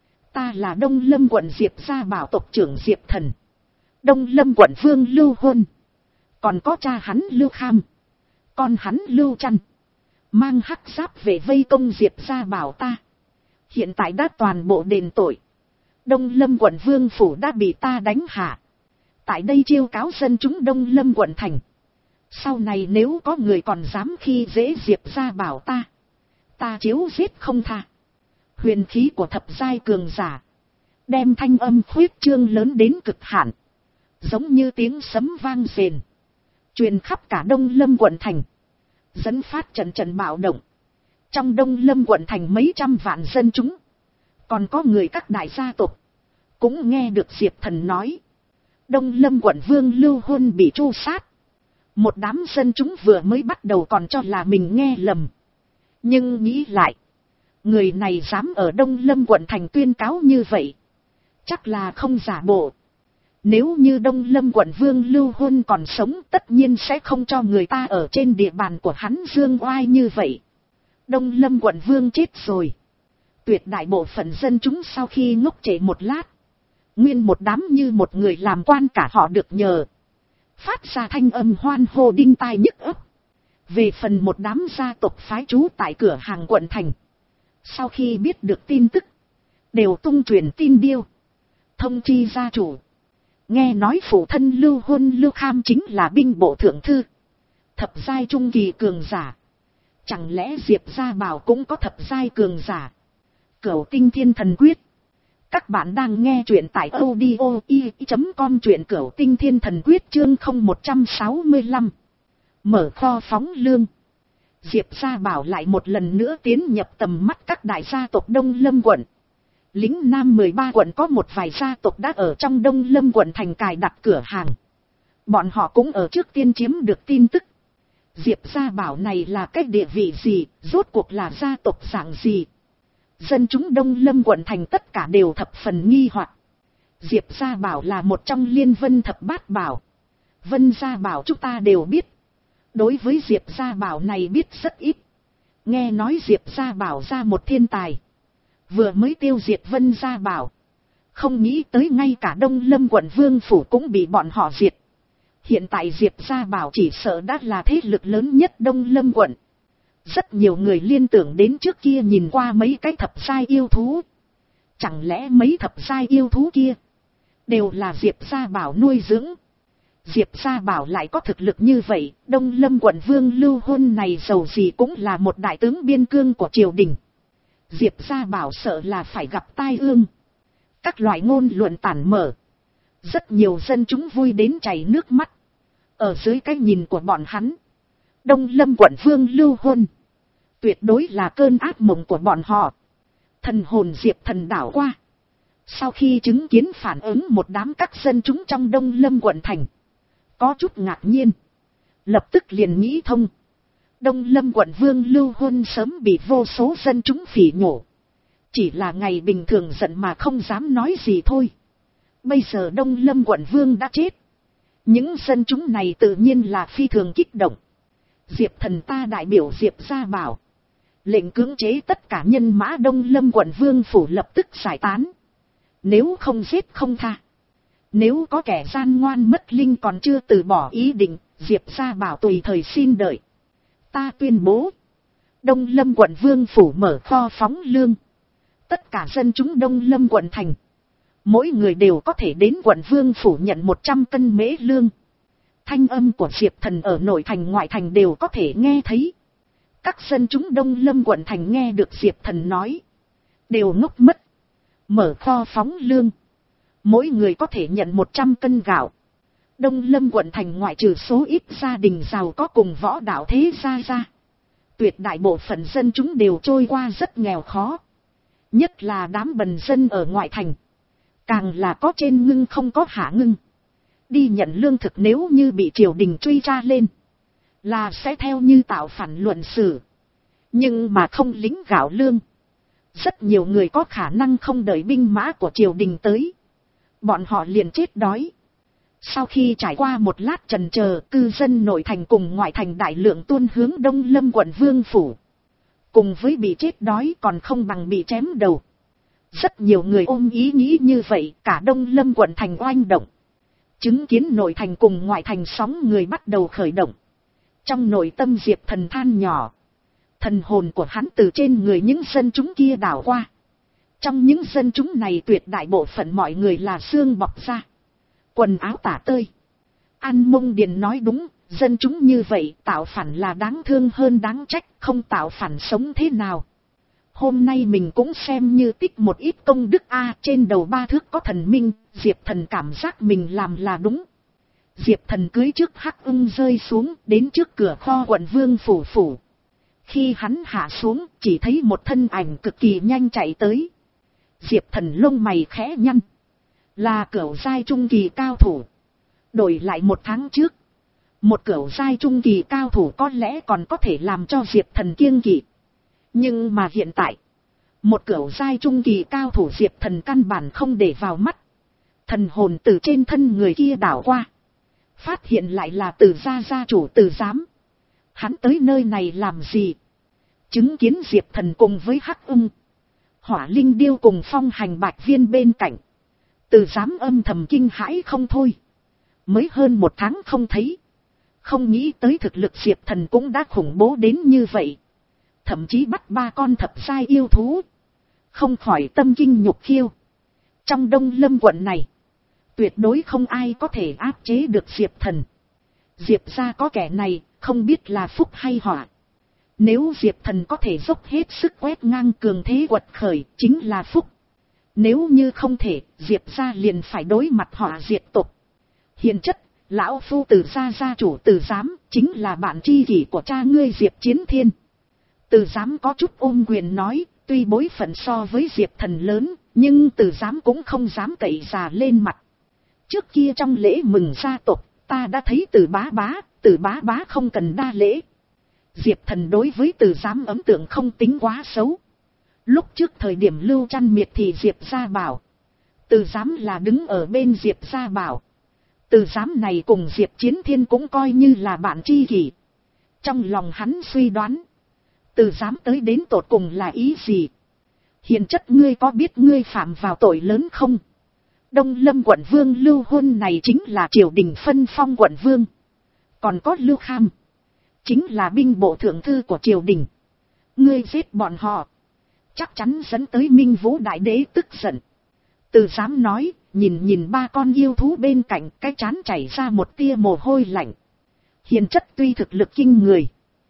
Ta là Đông Lâm quận Diệp Gia Bảo tộc trưởng Diệp Thần. Đông Lâm quận vương Lưu Huân. Còn có cha hắn Lưu Kham. Con hắn Lưu Trăn. Mang hắc giáp về vây công Diệp Gia Bảo ta. Hiện tại đã toàn bộ đền tội. Đông Lâm quận vương phủ đã bị ta đánh hạ. Tại đây chiêu cáo dân chúng Đông Lâm quận thành. Sau này nếu có người còn dám khi dễ Diệp Gia Bảo ta. Ta chiếu giết không tha. Huyền khí của thập giai cường giả. Đem thanh âm khuyết trương lớn đến cực hạn. Giống như tiếng sấm vang rền. Truyền khắp cả Đông Lâm quận thành. Dẫn phát trận trận bạo động. Trong Đông Lâm quận thành mấy trăm vạn dân chúng. Còn có người các đại gia tộc. Cũng nghe được Diệp Thần nói. Đông Lâm quận vương Lưu Huân bị tru sát. Một đám dân chúng vừa mới bắt đầu còn cho là mình nghe lầm. Nhưng nghĩ lại. Người này dám ở Đông Lâm quận thành tuyên cáo như vậy. Chắc là không giả bộ. Nếu như Đông Lâm quận vương Lưu Huân còn sống tất nhiên sẽ không cho người ta ở trên địa bàn của hắn dương oai như vậy. Đông Lâm quận vương chết rồi. Tuyệt đại bộ phận dân chúng sau khi ngốc trễ một lát. Nguyên một đám như một người làm quan cả họ được nhờ. Phát ra thanh âm hoan hô đinh tai nhức ấp. Về phần một đám gia tộc phái trú tại cửa hàng quận thành. Sau khi biết được tin tức. Đều tung truyền tin điêu. Thông chi gia chủ. Nghe nói phụ thân Lưu Huân Lưu Kham chính là binh bộ thượng thư. Thập giai trung kỳ cường giả. Chẳng lẽ Diệp Gia Bảo cũng có thập giai cường giả. Cửu Tinh Thiên Thần Quyết. Các bạn đang nghe truyện tại audio i chấm com truyện Cửu Tinh Thiên Thần Quyết chương không một sáu lăm. Mở kho phóng lương. Diệp Gia Bảo lại một lần nữa tiến nhập tầm mắt các đại gia tộc Đông Lâm quận. Lĩnh Nam mười ba quận có một vài gia tộc đã ở trong Đông Lâm quận thành cài đặt cửa hàng. Bọn họ cũng ở trước tiên chiếm được tin tức. Diệp Gia Bảo này là cái địa vị gì, rốt cuộc là gia tộc dạng gì. Dân chúng Đông Lâm quận thành tất cả đều thập phần nghi hoặc. Diệp Gia Bảo là một trong Liên Vân thập bát bảo. Vân Gia Bảo chúng ta đều biết. Đối với Diệp Gia Bảo này biết rất ít. Nghe nói Diệp Gia Bảo ra một thiên tài. Vừa mới tiêu diệt Vân Gia Bảo. Không nghĩ tới ngay cả Đông Lâm quận vương phủ cũng bị bọn họ diệt. Hiện tại Diệp Gia Bảo chỉ sợ đã là thế lực lớn nhất Đông Lâm quận. Rất nhiều người liên tưởng đến trước kia nhìn qua mấy cái thập giai yêu thú. Chẳng lẽ mấy thập giai yêu thú kia đều là Diệp Gia Bảo nuôi dưỡng? Diệp Gia Bảo lại có thực lực như vậy, Đông Lâm quận vương Lưu Huân này dầu gì cũng là một đại tướng biên cương của triều đình. Diệp Gia Bảo sợ là phải gặp tai ương. Các loại ngôn luận tản mở. Rất nhiều dân chúng vui đến chảy nước mắt. Ở dưới cái nhìn của bọn hắn, Đông Lâm quận vương Lưu Huân tuyệt đối là cơn ác mộng của bọn họ. Thần hồn Diệp Thần đảo qua. Sau khi chứng kiến phản ứng một đám các dân chúng trong Đông Lâm quận thành, có chút ngạc nhiên. Lập tức liền nghĩ thông. Đông Lâm quận vương Lưu Huân sớm bị vô số dân chúng phỉ nhổ. Chỉ là ngày bình thường giận mà không dám nói gì thôi. Bây giờ Đông Lâm quận vương đã chết. Những dân chúng này tự nhiên là phi thường kích động. Diệp Thần ta đại biểu Diệp Gia Bảo. Lệnh cưỡng chế tất cả nhân mã Đông Lâm quận vương phủ lập tức giải tán. Nếu không giết không tha. Nếu có kẻ gian ngoan mất linh còn chưa từ bỏ ý định, Diệp Gia Bảo tùy thời xin đợi. Ta tuyên bố. Đông Lâm quận vương phủ mở kho phóng lương. Tất cả dân chúng Đông Lâm quận thành. Mỗi người đều có thể đến quận vương phủ nhận một trăm cân mễ lương. Thanh âm của Diệp Thần ở nội thành ngoại thành đều có thể nghe thấy. Các dân chúng Đông Lâm quận thành nghe được Diệp Thần nói. Đều ngốc mất. Mở kho phóng lương. Mỗi người có thể nhận một trăm cân gạo. Đông Lâm quận thành ngoại trừ số ít gia đình giàu có cùng võ đạo thế gia ra. Tuyệt đại bộ phận dân chúng đều trôi qua rất nghèo khó. Nhất là đám bần dân ở ngoại thành. Càng là có trên ngưng không có hạ ngưng. Đi nhận lương thực nếu như bị triều đình truy tra lên. Là sẽ theo như tạo phản luận xử. Nhưng mà không lính gạo lương. Rất nhiều người có khả năng không đợi binh mã của triều đình tới. Bọn họ liền chết đói. Sau khi trải qua một lát chần chờ, cư dân nội thành cùng ngoại thành đại lượng tuôn hướng Đông Lâm quận vương phủ. Cùng với bị chết đói còn không bằng bị chém đầu. Rất nhiều người ôm ý nghĩ như vậy, cả Đông Lâm quận thành oanh động. Chứng kiến nội thành cùng ngoại thành sóng người bắt đầu khởi động. Trong nội tâm Diệp Thần than nhỏ. Thần hồn của hắn từ trên người những dân chúng kia đảo qua. Trong những dân chúng này tuyệt đại bộ phận mọi người là xương bọc ra. Quần áo tả tơi. An Mông Điền nói đúng, dân chúng như vậy tạo phản là đáng thương hơn đáng trách, không tạo phản sống thế nào. Hôm nay mình cũng xem như tích một ít công đức a, trên đầu ba thước có thần minh, Diệp Thần cảm giác mình làm là đúng. Diệp Thần cưới trước hắc ưng rơi xuống, đến trước cửa kho quận vương phủ phủ. Khi hắn hạ xuống, chỉ thấy một thân ảnh cực kỳ nhanh chạy tới. Diệp Thần lông mày khẽ nhăn. Là cửu giai trung kỳ cao thủ. Đổi lại một tháng trước. Một cửu giai trung kỳ cao thủ có lẽ còn có thể làm cho Diệp Thần kiêng kỵ. Nhưng mà hiện tại. Một cửu giai trung kỳ cao thủ Diệp Thần căn bản không để vào mắt. Thần hồn từ trên thân người kia đảo qua. Phát hiện lại là Từ gia gia chủ Từ Giám. Hắn tới nơi này làm gì? Chứng kiến Diệp Thần cùng với Hắc Ưng, Hỏa Linh Điêu cùng Phong Hành Bạch Viên bên cạnh. Từ Giám âm thầm kinh hãi không thôi. Mới hơn một tháng không thấy. Không nghĩ tới thực lực Diệp Thần cũng đã khủng bố đến như vậy. Thậm chí bắt ba con thập giai yêu thú. Không khỏi tâm kinh nhục khiêu. Trong Đông Lâm quận này, tuyệt đối không ai có thể áp chế được Diệp Thần. Diệp gia có kẻ này, không biết là phúc hay họa. Nếu Diệp Thần có thể dốc hết sức quét ngang cường thế quật khởi, chính là phúc. Nếu như không thể, Diệp gia liền phải đối mặt họa diệt tộc. Hiện chất, lão phu Từ gia gia chủ Từ Giám, chính là bạn tri kỷ của cha ngươi Diệp Chiến Thiên. Từ Giám có chút ôm quyền nói, tuy bối phận so với Diệp Thần lớn, nhưng Từ Giám cũng không dám cậy già lên mặt. Trước kia trong lễ mừng gia tộc, ta đã thấy Từ bá bá, Từ bá bá không cần đa lễ. Diệp Thần đối với Từ Giám ấn tượng không tính quá xấu. Lúc trước thời điểm Lưu Trăn miệt thì Diệp Gia Bảo. Từ Giám là đứng ở bên Diệp Gia Bảo. Từ Giám này cùng Diệp Chiến Thiên cũng coi như là bạn tri kỷ. Trong lòng hắn suy đoán. Từ Giám tới đến tột cùng là ý gì? Hiền chất ngươi có biết ngươi phạm vào tội lớn không? Đông Lâm quận vương Lưu Huân này chính là triều đình phân phong quận vương. Còn có Lưu Kham. Chính là binh bộ thượng thư của triều đình. Ngươi giết bọn họ. chắc chắn dẫn tới Minh Vũ Đại Đế tức giận. Từ Giám nói, nhìn nhìn ba con yêu thú bên cạnh, cái trán chảy ra một tia mồ hôi lạnh. Hiền chất tuy thực lực kinh người,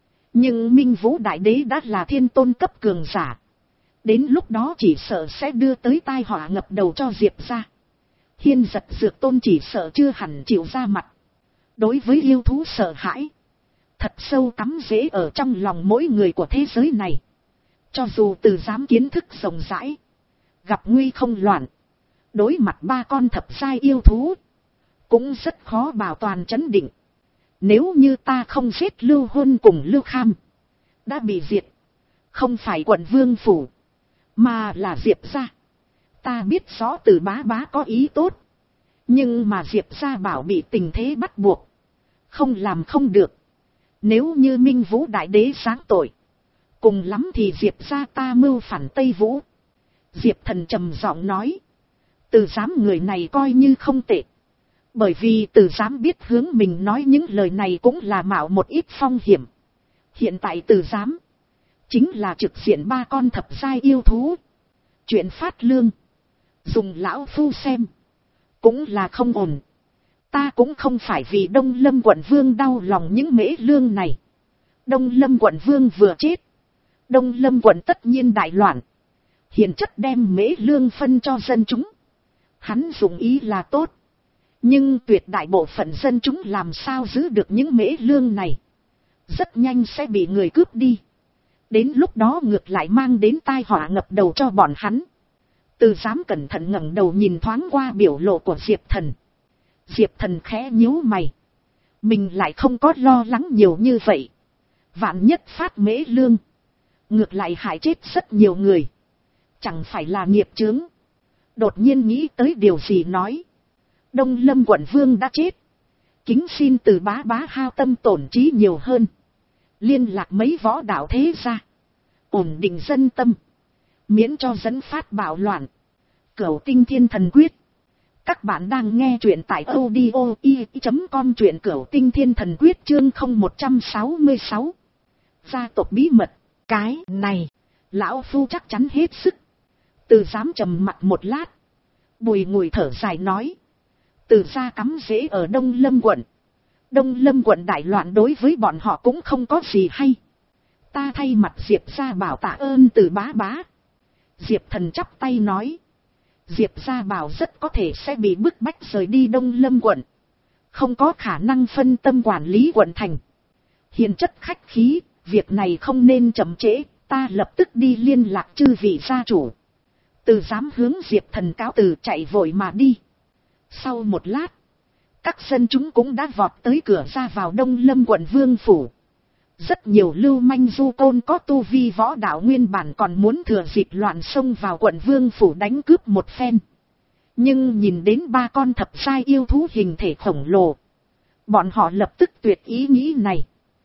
nhưng Minh Vũ Đại Đế đã là thiên tôn cấp cường giả. Đến lúc đó chỉ sợ sẽ đưa tới tai họa ngập đầu cho Diệp ra. Hiên Giật Dược Tôn chỉ sợ chưa hẳn chịu ra mặt. Đối với yêu thú sợ hãi, thật sâu cắm rễ ở trong lòng mỗi người của thế giới này. Cho dù Từ Giám kiến thức rộng rãi, gặp nguy không loạn, đối mặt ba con thập giai yêu thú, cũng rất khó bảo toàn trấn định. Nếu như ta không giết Lưu Huân cùng Lưu Kham, đã bị diệt, không phải quận Vương Phủ, mà là Diệp gia. Ta biết rõ Từ bá bá có ý tốt, nhưng mà Diệp gia bảo bị tình thế bắt buộc, không làm không được. Nếu như Minh Vũ Đại Đế sáng tội, cùng lắm thì Diệp gia ta mưu phản Tây Vũ. Diệp Thần trầm giọng nói, Từ Giám người này coi như không tệ. Bởi vì Từ Giám biết hướng mình nói những lời này cũng là mạo một ít phong hiểm. Hiện tại Từ Giám chính là trực diện ba con thập giai yêu thú. Chuyện phát lương, dùng lão phu xem, cũng là không ổn. Ta cũng không phải vì Đông Lâm quận vương đau lòng những mễ lương này. Đông Lâm quận vương vừa chết, Đông Lâm quận tất nhiên đại loạn. Hiền chất đem mễ lương phân cho dân chúng, hắn dùng ý là tốt. Nhưng tuyệt đại bộ phận dân chúng làm sao giữ được những mễ lương này. Rất nhanh sẽ bị người cướp đi. Đến lúc đó ngược lại mang đến tai họa ngập đầu cho bọn hắn. Từ Giám cẩn thận ngẩng đầu nhìn thoáng qua biểu lộ của Diệp Thần. Diệp Thần khẽ nhíu mày. Mình lại không có lo lắng nhiều như vậy. Vạn nhất phát mễ lương, ngược lại hại chết rất nhiều người, chẳng phải là nghiệp chướng. Đột nhiên nghĩ tới điều gì nói, Đông Lâm quận vương đã chết, kính xin Từ bá bá hao tâm tổn trí nhiều hơn, liên lạc mấy võ đạo thế gia, ổn định dân tâm, miễn cho dẫn phát bạo loạn. Cửu Tinh Thiên Thần Quyết. Các bạn đang nghe truyện tại audio i chấm com, truyện Cửu Tinh Thiên Thần Quyết chương không một trăm sáu mươi sáu. Gia tộc bí mật, cái này, lão phu chắc chắn hết sức. Từ Giám trầm mặt một lát, bùi ngùi thở dài nói, Từ gia cắm rễ ở Đông Lâm quận. Đông Lâm quận đại loạn đối với bọn họ cũng không có gì hay. Ta thay mặt Diệp gia bảo tạ ơn Từ bá bá. Diệp Thần chắp tay nói, Diệp gia bảo rất có thể sẽ bị bức bách rời đi Đông Lâm quận, không có khả năng phân tâm quản lý quận thành. Hiền chất khách khí, việc này không nên chậm trễ, ta lập tức đi liên lạc chư vị gia chủ. Từ Giám hướng Diệp Thần cáo từ chạy vội mà đi. Sau một lát, các dân chúng cũng đã vọt tới cửa ra vào Đông Lâm quận Vương Phủ. Rất nhiều lưu manh du côn có tu vi võ đạo nguyên bản còn muốn thừa dịp loạn xông vào quận Vương Phủ đánh cướp một phen. Nhưng nhìn đến ba con thập giai yêu thú hình thể khổng lồ, bọn họ lập tức tuyệt ý nghĩ này,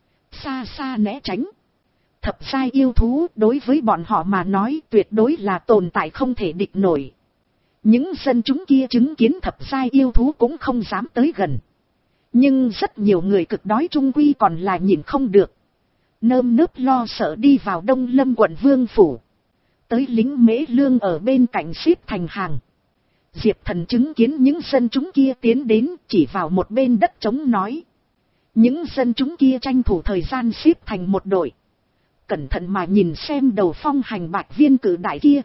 xa xa né tránh. Thập giai yêu thú đối với bọn họ mà nói tuyệt đối là tồn tại không thể địch nổi. Những dân chúng kia chứng kiến thập giai yêu thú cũng không dám tới gần. Nhưng rất nhiều người cực đói trung quy còn là nhìn không được, nơm nớp lo sợ đi vào Đông Lâm quận Vương Phủ. Tới lính mễ lương ở bên cạnh xếp thành hàng. Diệp Thần chứng kiến những dân chúng kia tiến đến, chỉ vào một bên đất trống nói. Những dân chúng kia tranh thủ thời gian xếp thành một đội, cẩn thận mà nhìn xem đầu phong hành bạch viên cử đại kia.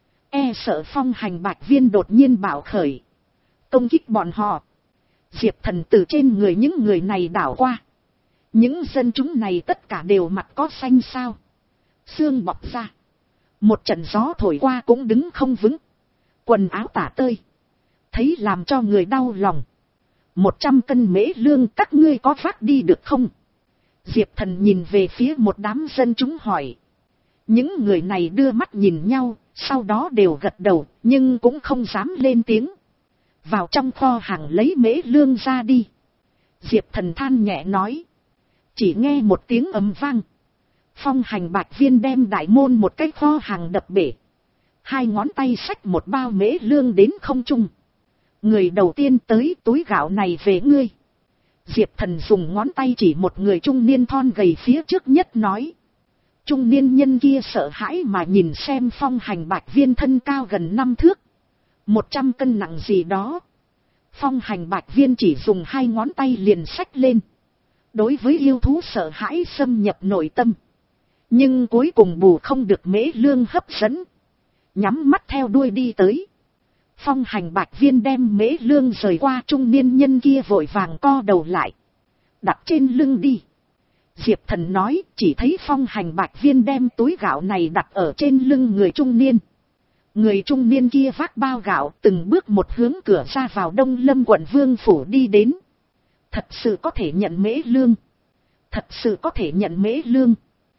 E sợ phong hành bạch viên đột nhiên bạo khởi, công kích bọn họ. Diệp Thần từ trên người những người này đảo qua. Những dân chúng này tất cả đều mặt có xanh xao, xương bọc ra. Một trận gió thổi qua cũng đứng không vững, quần áo tả tơi, thấy làm cho người đau lòng. Một trăm cân mễ lương các ngươi có vác đi được không? Diệp Thần nhìn về phía một đám dân chúng hỏi. Những người này đưa mắt nhìn nhau, sau đó đều gật đầu, nhưng cũng không dám lên tiếng. Vào trong kho hàng lấy mễ lương ra đi. Diệp Thần than nhẹ nói. Chỉ nghe một tiếng ầm vang, phong hành bạch viên đem đại môn một cái kho hàng đập bể. Hai ngón tay xách một bao mễ lương đến không trung. Người đầu tiên tới, túi gạo này về ngươi. Diệp Thần dùng ngón tay chỉ một người trung niên thon gầy phía trước nhất nói. Trung niên nhân kia sợ hãi mà nhìn xem Phong Hành Bạch Viên thân cao gần năm thước. Một trăm cân nặng gì đó. Phong Hành Bạch Viên chỉ dùng hai ngón tay liền xách lên. Đối với yêu thú sợ hãi xâm nhập nội tâm. Nhưng cuối cùng bù không được Mễ Lương hấp dẫn. Nhắm mắt theo đuôi đi tới. Phong Hành Bạch Viên đem Mễ Lương rời qua, trung niên nhân kia vội vàng co đầu lại. Đặt trên lưng đi. Diệp Thần nói, chỉ thấy Phong Hành Bạch Viên đem túi gạo này đặt ở trên lưng người trung niên. Người trung niên kia vác bao gạo từng bước một hướng cửa ra vào Đông Lâm quận Vương Phủ đi đến. Thật sự có thể nhận Mễ Lương. Thật sự có thể nhận Mễ Lương.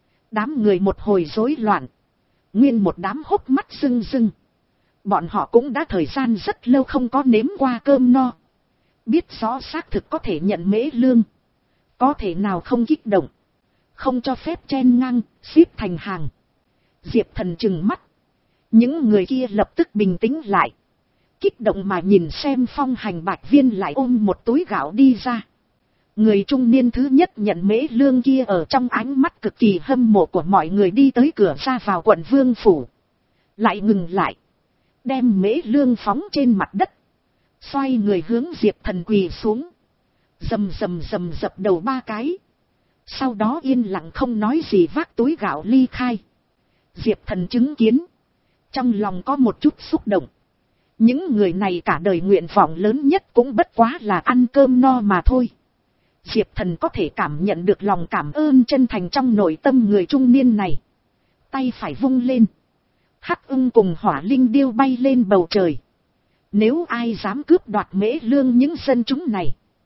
Đám người một hồi rối loạn. Nguyên một đám hốc mắt rưng rưng. Bọn họ cũng đã thời gian rất lâu không có nếm qua cơm no. Biết rõ xác thực có thể nhận Mễ Lương. Có thể nào không kích động. Không cho phép chen ngang, xếp thành hàng. Diệp Thần trừng mắt. Những người kia lập tức bình tĩnh lại. Kích động mà nhìn xem Phong Hành Bạch Viên lại ôm một túi gạo đi ra. Người trung niên thứ nhất nhận Mễ Lương kia ở trong ánh mắt cực kỳ hâm mộ của mọi người đi tới cửa ra vào quận Vương Phủ. Lại ngừng lại. Đem Mễ Lương phóng trên mặt đất. Xoay người hướng Diệp Thần quỳ xuống. Dầm dầm dầm dập đầu ba cái. Sau đó yên lặng không nói gì vác túi gạo ly khai. Diệp Thần chứng kiến. Trong lòng có một chút xúc động. Những người này cả đời nguyện vọng lớn nhất cũng bất quá là ăn cơm no mà thôi. Diệp Thần có thể cảm nhận được lòng cảm ơn chân thành trong nội tâm người trung niên này. Tay phải vung lên. Hắc ưng cùng hỏa linh điêu bay lên bầu trời. Nếu ai dám cướp đoạt Mễ Lương những dân chúng này.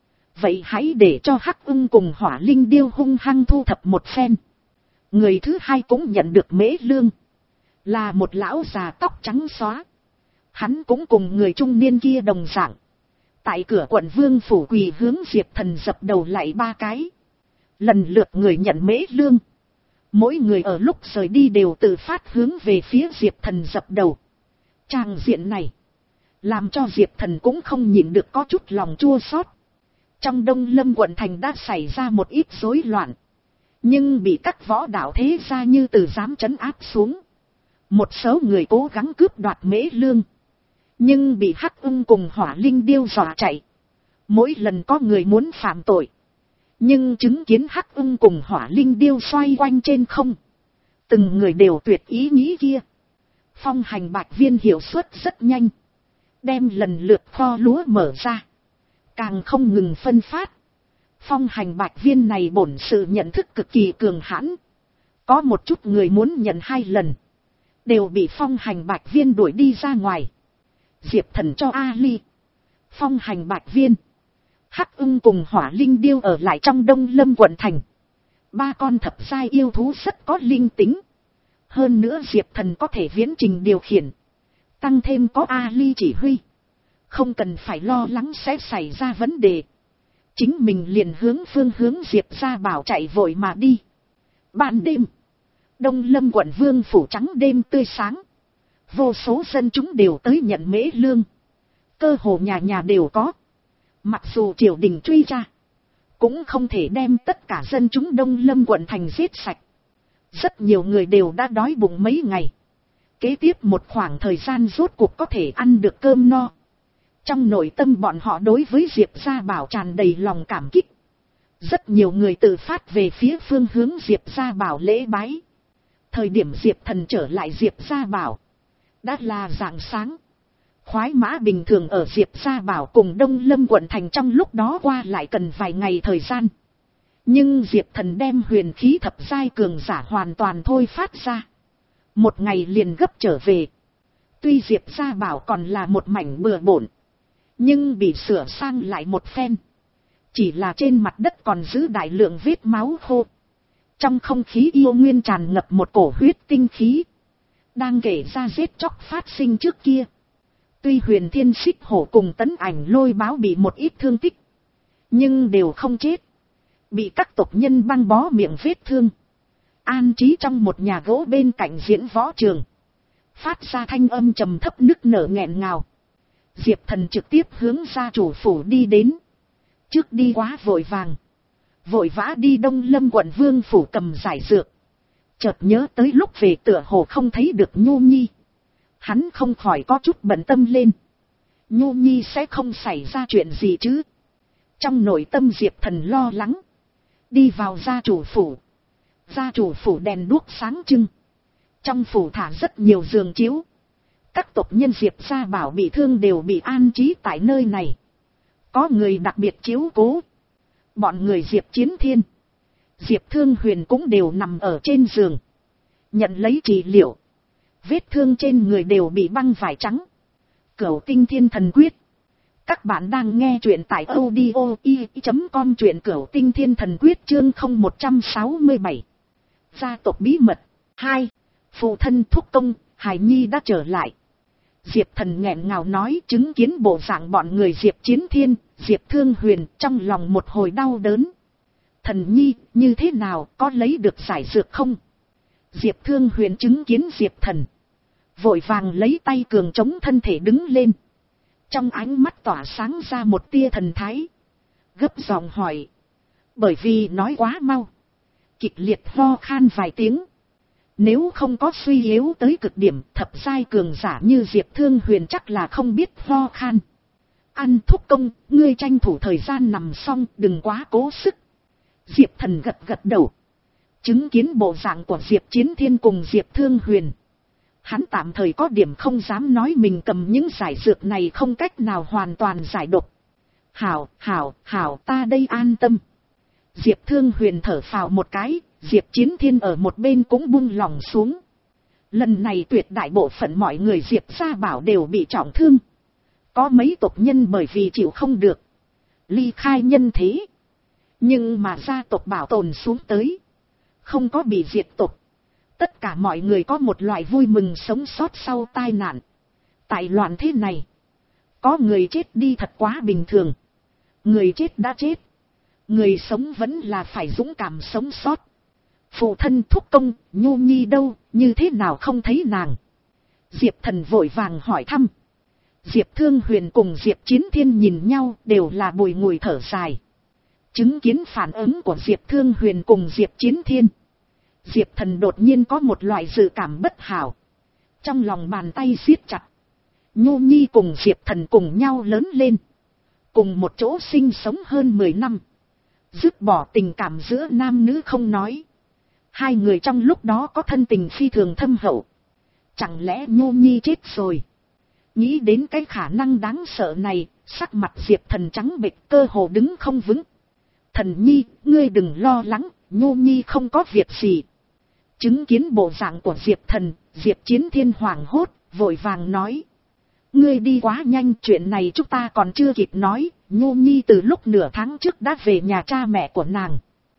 Vậy hãy để cho Hắc ưng cùng hỏa linh điêu hung hăng thu thập một phen. Người thứ hai cũng nhận được Mễ Lương. Là một lão già tóc trắng xóa. Hắn cũng cùng người trung niên kia đồng dạng. Tại cửa quận Vương Phủ quỳ hướng Diệp Thần dập đầu lại ba cái. Lần lượt người nhận Mễ Lương. Mỗi người ở lúc rời đi đều tự phát hướng về phía Diệp Thần dập đầu. Tràng diện này. Làm cho Diệp Thần cũng không nhịn được có chút lòng chua xót. Trong Đông Lâm quận thành đã xảy ra một ít rối loạn. Nhưng bị các võ đạo thế gia như từ dám trấn áp xuống. Một số người cố gắng cướp đoạt Mễ Lương. Nhưng bị Hắc ưng cùng hỏa linh điêu dọa chạy. Mỗi lần có người muốn phạm tội. Nhưng chứng kiến Hắc ưng cùng hỏa linh điêu xoay quanh trên không. Từng người đều tuyệt ý nghĩ kia. Phong Hành Bạch Viên hiệu suất rất nhanh. Đem lần lượt kho lúa mở ra. Càng không ngừng phân phát. Phong Hành Bạch Viên này bổn sự nhận thức cực kỳ cường hãn. Có một chút người muốn nhận hai lần. Đều bị Phong Hành Bạch Viên đuổi đi ra ngoài. Diệp Thần cho Ali. Phong Hành Bạch Viên. Hắc ưng cùng hỏa linh điêu ở lại trong Đông Lâm quận thành. Ba con thập giai yêu thú rất có linh tính. Hơn nữa Diệp Thần có thể viễn trình điều khiển. Tăng thêm có Ali chỉ huy. Không cần phải lo lắng sẽ xảy ra vấn đề. Chính mình liền hướng phương hướng Diệp ra bảo chạy vội mà đi. Ban đêm. Đông Lâm quận Vương Phủ trắng đêm tươi sáng. Vô số dân chúng đều tới nhận Mễ Lương. Cơ hồ nhà nhà đều có. Mặc dù triều đình truy ra. Cũng không thể đem tất cả dân chúng Đông Lâm quận thành giết sạch. Rất nhiều người đều đã đói bụng mấy ngày. Kế tiếp một khoảng thời gian rốt cuộc có thể ăn được cơm no. Trong nội tâm bọn họ đối với Diệp Gia Bảo tràn đầy lòng cảm kích. Rất nhiều người tự phát về phía phương hướng Diệp Gia Bảo lễ bái. Thời điểm Diệp Thần trở lại Diệp Gia Bảo. Đã là rạng sáng. Khoái mã bình thường ở Diệp Gia Bảo cùng Đông Lâm quận thành trong lúc đó qua lại cần vài ngày thời gian. Nhưng Diệp Thần đem huyền khí thập giai cường giả hoàn toàn thôi phát ra. Một ngày liền gấp trở về. Tuy Diệp Gia Bảo còn là một mảnh bừa bộn. Nhưng bị sửa sang lại một phen. Chỉ là trên mặt đất còn giữ đại lượng vết máu khô. Trong không khí yêu nguyên tràn ngập một cổ huyết tinh khí. Đang kể ra giết chóc phát sinh trước kia. Tuy Huyền Thiên Xích Hổ cùng Tấn Ảnh Lôi Báo bị một ít thương tích. Nhưng đều không chết. Bị các tộc nhân băng bó miệng vết thương. An trí trong một nhà gỗ bên cạnh diễn võ trường. Phát ra thanh âm trầm thấp nức nở nghẹn ngào. Diệp Thần trực tiếp hướng gia chủ phủ đi đến. Trước đi quá vội vàng. Vội vã đi Đông Lâm quận Vương phủ cầm giải dược. Chợt nhớ tới lúc về tựa hồ không thấy được Nhu Nhi. Hắn không khỏi có chút bận tâm lên. Nhu Nhi sẽ không xảy ra chuyện gì chứ? Trong nội tâm Diệp Thần lo lắng. Đi vào gia chủ phủ. Gia chủ phủ đèn đuốc sáng trưng. Trong phủ thả rất nhiều giường chiếu. Các tộc nhân Diệp gia bảo bị thương đều bị an trí tại nơi này. Có người đặc biệt chiếu cố. Bọn người Diệp Chiến Thiên, Diệp Thương Huyền cũng đều nằm ở trên giường. Nhận lấy trị liệu. Vết thương trên người đều bị băng vải trắng. Cửu Tinh Thiên Thần Quyết. Các bạn đang nghe truyện tại audio i chấm com, truyện Cửu Tinh Thiên Thần Quyết chương không một sáu bảy. Gia tộc bí mật. hai. Phụ thân thúc công, Hải Nhi đã trở lại. Diệp Thần nghẹn ngào nói, chứng kiến bộ dạng bọn người Diệp Chiến Thiên, Diệp Thương Huyền, trong lòng một hồi đau đớn. Thần Nhi, như thế nào, có lấy được giải dược không? Diệp Thương Huyền chứng kiến Diệp Thần, vội vàng lấy tay cường chống thân thể đứng lên. Trong ánh mắt tỏa sáng ra một tia thần thái. Gấp giọng hỏi. Bởi vì nói quá mau, kịch liệt ho khan vài tiếng. Nếu không có suy yếu tới cực điểm, thập giai cường giả như Diệp Thương Huyền chắc là không biết ho khan. Ăn thúc công, ngươi tranh thủ thời gian nằm xong, đừng quá cố sức. Diệp Thần gật gật đầu. Chứng kiến bộ dạng của Diệp Chiến Thiên cùng Diệp Thương Huyền, hắn tạm thời có điểm không dám nói mình cầm những giải dược này không cách nào hoàn toàn giải độc. Hảo, hảo, hảo, ta đây an tâm. Diệp Thương Huyền thở phào một cái, Diệp Chiến Thiên ở một bên cũng buông lòng xuống. Lần này tuyệt đại bộ phận mọi người Diệp gia bảo đều bị trọng thương. Có mấy tộc nhân bởi vì chịu không được, ly khai nhân thế. Nhưng mà gia tộc bảo tồn xuống tới, không có bị diệt tộc. Tất cả mọi người có một loại vui mừng sống sót sau tai nạn. Tại loạn thế này, có người chết đi thật quá bình thường. Người chết đã chết, người sống vẫn là phải dũng cảm sống sót. Phụ thân thúc công, Nhu Nhi đâu, như thế nào không thấy nàng? Diệp Thần vội vàng hỏi thăm. Diệp Thương Huyền cùng Diệp Chiến Thiên nhìn nhau đều là bùi ngùi thở dài. Chứng kiến phản ứng của Diệp Thương Huyền cùng Diệp Chiến Thiên, Diệp Thần đột nhiên có một loại dự cảm bất hảo. Trong lòng bàn tay siết chặt. Nhu Nhi cùng Diệp Thần cùng nhau lớn lên, cùng một chỗ sinh sống hơn mười năm. Dứt bỏ tình cảm giữa nam nữ không nói, hai người trong lúc đó có thân tình phi thường thâm hậu. Chẳng lẽ Nhu Nhi chết rồi? Nghĩ đến cái khả năng đáng sợ này, sắc mặt Diệp Thần trắng bệch, cơ hồ đứng không vững. Thần Nhi, ngươi đừng lo lắng, Nhu Nhi không có việc gì. Chứng kiến bộ dạng của Diệp Thần, Diệp Chiến Thiên hoảng hốt, vội vàng nói. Ngươi đi quá nhanh, chuyện này chúng ta còn chưa kịp nói. Nhu Nhi từ lúc nửa tháng trước đã về nhà cha mẹ của nàng.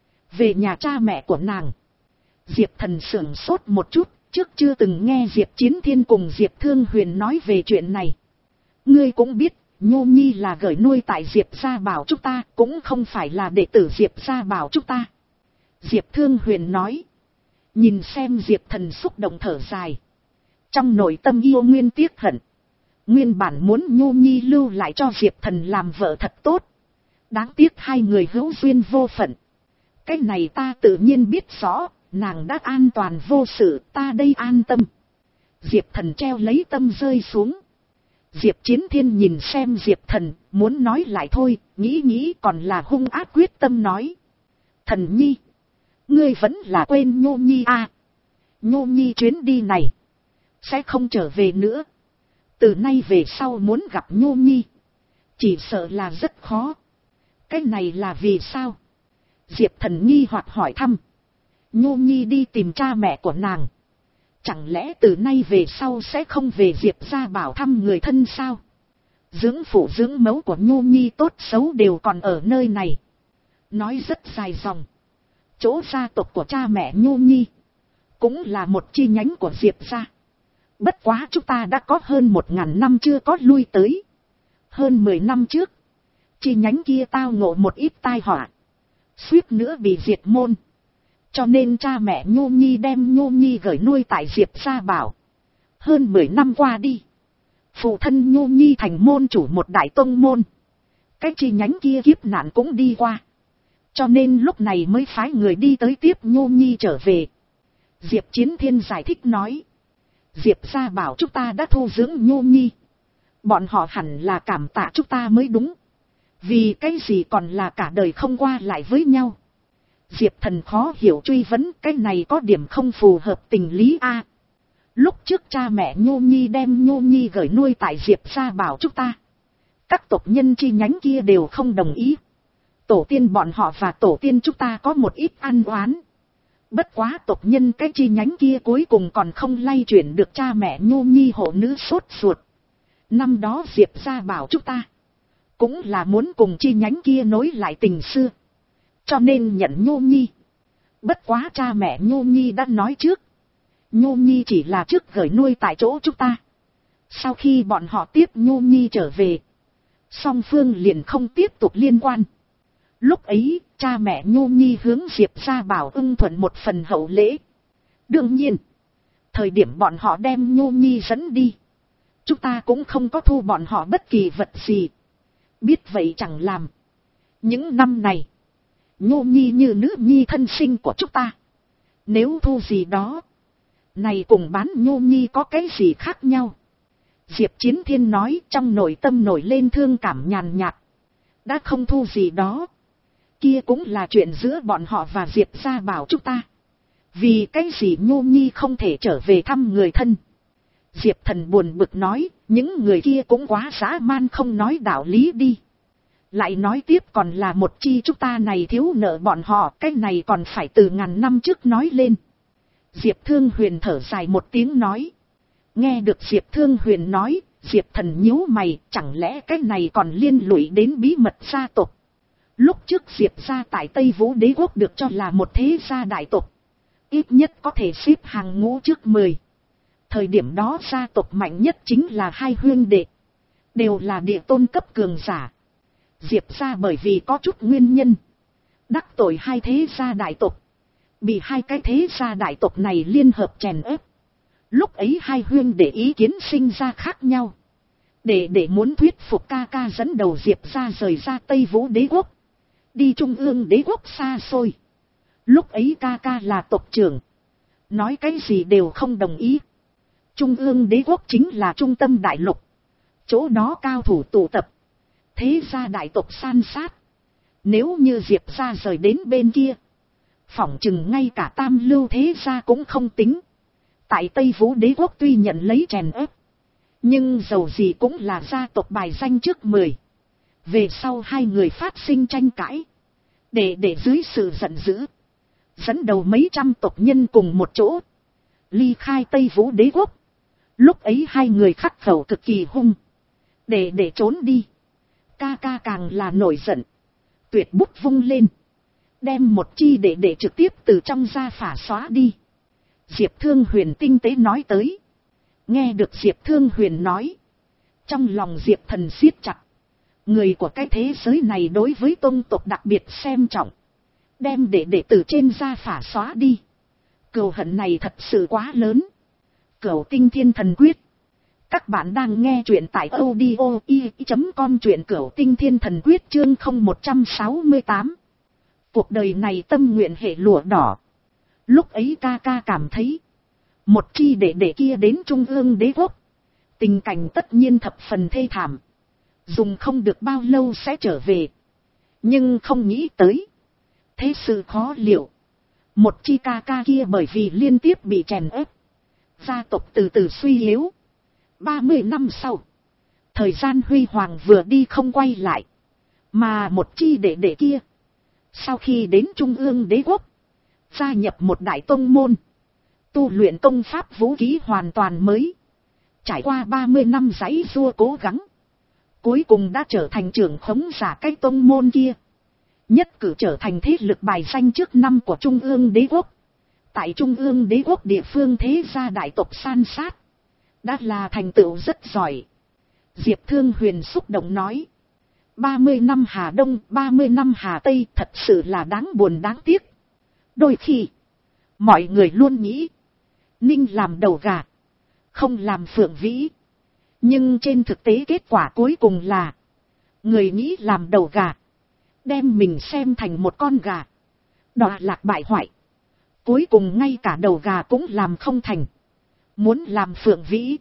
Về nhà cha mẹ của nàng. Diệp Thần sửng sốt một chút, trước chưa từng nghe Diệp Chiến Thiên cùng Diệp Thương Huyền nói về chuyện này. Ngươi cũng biết, Nhu Nhi là gửi nuôi tại Diệp gia bảo chúng ta, cũng không phải là đệ tử Diệp gia bảo chúng ta. Diệp Thương Huyền nói. Nhìn xem Diệp Thần xúc động thở dài. Trong nội tâm yêu nguyên tiếc hận. Nguyên bản muốn Nhu Nhi lưu lại cho Diệp Thần làm vợ thật tốt. Đáng tiếc hai người hữu duyên vô phận. Cái này ta tự nhiên biết rõ, nàng đã an toàn vô sự, ta đây an tâm. Diệp Thần treo lấy tâm rơi xuống. Diệp Chiến Thiên nhìn xem Diệp Thần, muốn nói lại thôi, nghĩ nghĩ còn là hung ác quyết tâm nói. Thần Nhi, ngươi vẫn là quên Nhu Nhi à. Nhu Nhi chuyến đi này, sẽ không trở về nữa. Từ nay về sau muốn gặp Nhu Nhi, chỉ sợ là rất khó. Cái này là vì sao? Diệp Thần nghi hoặc hỏi thăm. Nhu Nhi đi tìm cha mẹ của nàng, chẳng lẽ từ nay về sau sẽ không về Diệp gia bảo thăm người thân sao? Dưỡng phụ dưỡng mẫu của Nhu Nhi tốt xấu đều còn ở nơi này. Nói rất dài dòng. Chỗ gia tộc của cha mẹ Nhu Nhi cũng là một chi nhánh của Diệp gia. Bất quá chúng ta đã có hơn một ngàn năm chưa có lui tới. Hơn mười năm trước, chi nhánh kia tao ngộ một ít tai họa, suýt nữa bị diệt môn. Cho nên cha mẹ Nhu Nhi đem Nhu Nhi gửi nuôi tại Diệp gia bảo. Hơn mười năm qua đi, phụ thân Nhu Nhi thành môn chủ một đại tông môn. Cái chi nhánh kia kiếp nạn cũng đi qua. Cho nên lúc này mới phái người đi tới tiếp Nhu Nhi trở về. Diệp Chiến Thiên giải thích nói. Diệp gia bảo chúng ta đã thu dưỡng Nhô Nhi. Bọn họ hẳn là cảm tạ chúng ta mới đúng. Vì cái gì còn là cả đời không qua lại với nhau. Diệp Thần khó hiểu truy vấn, cái này có điểm không phù hợp tình lý a. Lúc trước cha mẹ Nhô Nhi đem Nhô Nhi gửi nuôi tại Diệp gia bảo chúng ta. Các tộc nhân chi nhánh kia đều không đồng ý. Tổ tiên bọn họ và tổ tiên chúng ta có một ít ăn oán. Bất quá tộc nhân cái chi nhánh kia cuối cùng còn không lay chuyển được cha mẹ Nhô Nhi hộ nữ sốt ruột. Năm đó Diệp gia bảo chúng ta cũng là muốn cùng chi nhánh kia nối lại tình xưa. Cho nên nhận Nhô Nhi. Bất quá cha mẹ Nhô Nhi đã nói trước. Nhô Nhi chỉ là trước gửi nuôi tại chỗ chúng ta. Sau khi bọn họ tiếp Nhô Nhi trở về, song phương liền không tiếp tục liên quan. Lúc ấy, cha mẹ Nhô Nhi hướng Diệp gia bảo ưng thuận một phần hậu lễ. Đương nhiên, thời điểm bọn họ đem Nhô Nhi dẫn đi, chúng ta cũng không có thu bọn họ bất kỳ vật gì. Biết vậy chẳng làm. Những năm này, Nhô Nhi như nữ nhi thân sinh của chúng ta. Nếu thu gì đó, này cùng bán Nhô Nhi có cái gì khác nhau? Diệp Chiến Thiên nói, trong nội tâm nổi lên thương cảm nhàn nhạt. Đã không thu gì đó, kia cũng là chuyện giữa bọn họ và Diệp gia bảo chúng ta. Vì cái gì Nhô Nhi không thể trở về thăm người thân? Diệp Thần buồn bực nói, những người kia cũng quá dã man không nói đạo lý đi. Lại nói tiếp còn là một chi chúng ta này thiếu nợ bọn họ, cái này còn phải từ ngàn năm trước nói lên. Diệp Thương Huyền thở dài một tiếng nói. Nghe được Diệp Thương Huyền nói, Diệp Thần nhíu mày, chẳng lẽ cái này còn liên lụy đến bí mật gia tộc. Lúc trước Diệp gia tại Tây Vũ Đế Quốc được cho là một thế gia đại tộc. Ít nhất có thể xếp hàng ngũ trước mười. Thời điểm đó gia tộc mạnh nhất chính là hai huynh đệ. Đều là địa tôn cấp cường giả. Diệp gia bởi vì có chút nguyên nhân, đắc tội hai thế gia đại tộc. Bị hai cái thế gia đại tộc này liên hợp chèn ép. Lúc ấy hai huynh đệ ý kiến sinh ra khác nhau. Để để muốn thuyết phục ca ca dẫn đầu Diệp gia rời ra Tây Vũ Đế Quốc. Đi Trung ương Đế Quốc xa xôi. Lúc ấy ca ca là tộc trưởng. Nói cái gì đều không đồng ý. Trung ương Đế Quốc chính là trung tâm đại lục. Chỗ đó cao thủ tụ tập. Thế gia đại tộc san sát. Nếu như Diệp gia rời đến bên kia, phỏng chừng ngay cả tam lưu thế gia cũng không tính. Tại Tây Vũ Đế Quốc tuy nhận lấy chèn ép, nhưng dầu gì cũng là gia tộc bài danh trước mười. Về sau hai người phát sinh tranh cãi. Để để dưới sự giận dữ, dẫn đầu mấy trăm tộc nhân cùng một chỗ ly khai Tây Vũ Đế Quốc. Lúc ấy hai người khắc khẩu cực kỳ hung. Để để trốn đi, ca ca càng là nổi giận, tuyệt bút vung lên, đem một chi để để trực tiếp từ trong gia phả xóa đi. Diệp Thương Huyền tinh tế nói tới. Nghe được Diệp Thương Huyền nói, trong lòng Diệp Thần siết chặt. Người của cái thế giới này đối với tôn tộc đặc biệt xem trọng, đem để để từ trên gia phả xóa đi. Cừu hận này thật sự quá lớn. Cửu Tinh Thiên Thần Quyết. Các bạn đang nghe truyện tại audio i chấm com, truyện Cửu Tinh Thiên Thần Quyết chương không một sáu tám. Cuộc đời này tâm nguyện hệ lụa đỏ. Lúc ấy ca ca cảm thấy, một chi đệ đệ kia đến Trung ương Đế Quốc, tình cảnh tất nhiên thập phần thê thảm. Dùng không được bao lâu sẽ trở về. Nhưng không nghĩ tới, thế sự khó liệu. Một chi ca ca kia bởi vì liên tiếp bị chèn ép, gia tộc từ từ suy yếu. ba mươi năm sau, thời gian huy hoàng vừa đi không quay lại. Mà một chi đệ đệ kia, sau khi đến Trung ương Đế Quốc, gia nhập một đại tông môn, tu luyện công pháp vũ khí hoàn toàn mới. Trải qua ba mươi năm giãy giụa cố gắng, cuối cùng đã trở thành trưởng khống giả cái tông môn kia. Nhất cử trở thành thế lực bài danh trước năm của Trung ương Đế Quốc. Tại Trung ương Đế Quốc địa phương thế gia đại tộc san sát, đã là thành tựu rất giỏi. Diệp Thương Huyền xúc động nói. ba mươi năm Hà Đông, ba mươi năm Hà Tây, thật sự là đáng buồn đáng tiếc. Đôi khi, mọi người luôn nghĩ, Ninh làm đầu gà, không làm phượng vĩ. Nhưng trên thực tế kết quả cuối cùng là, người nghĩ làm đầu gà, đem mình xem thành một con gà. Đọa lạc bại hoại. Cuối cùng ngay cả đầu gà cũng làm không thành. Muốn làm Phượng Vĩ.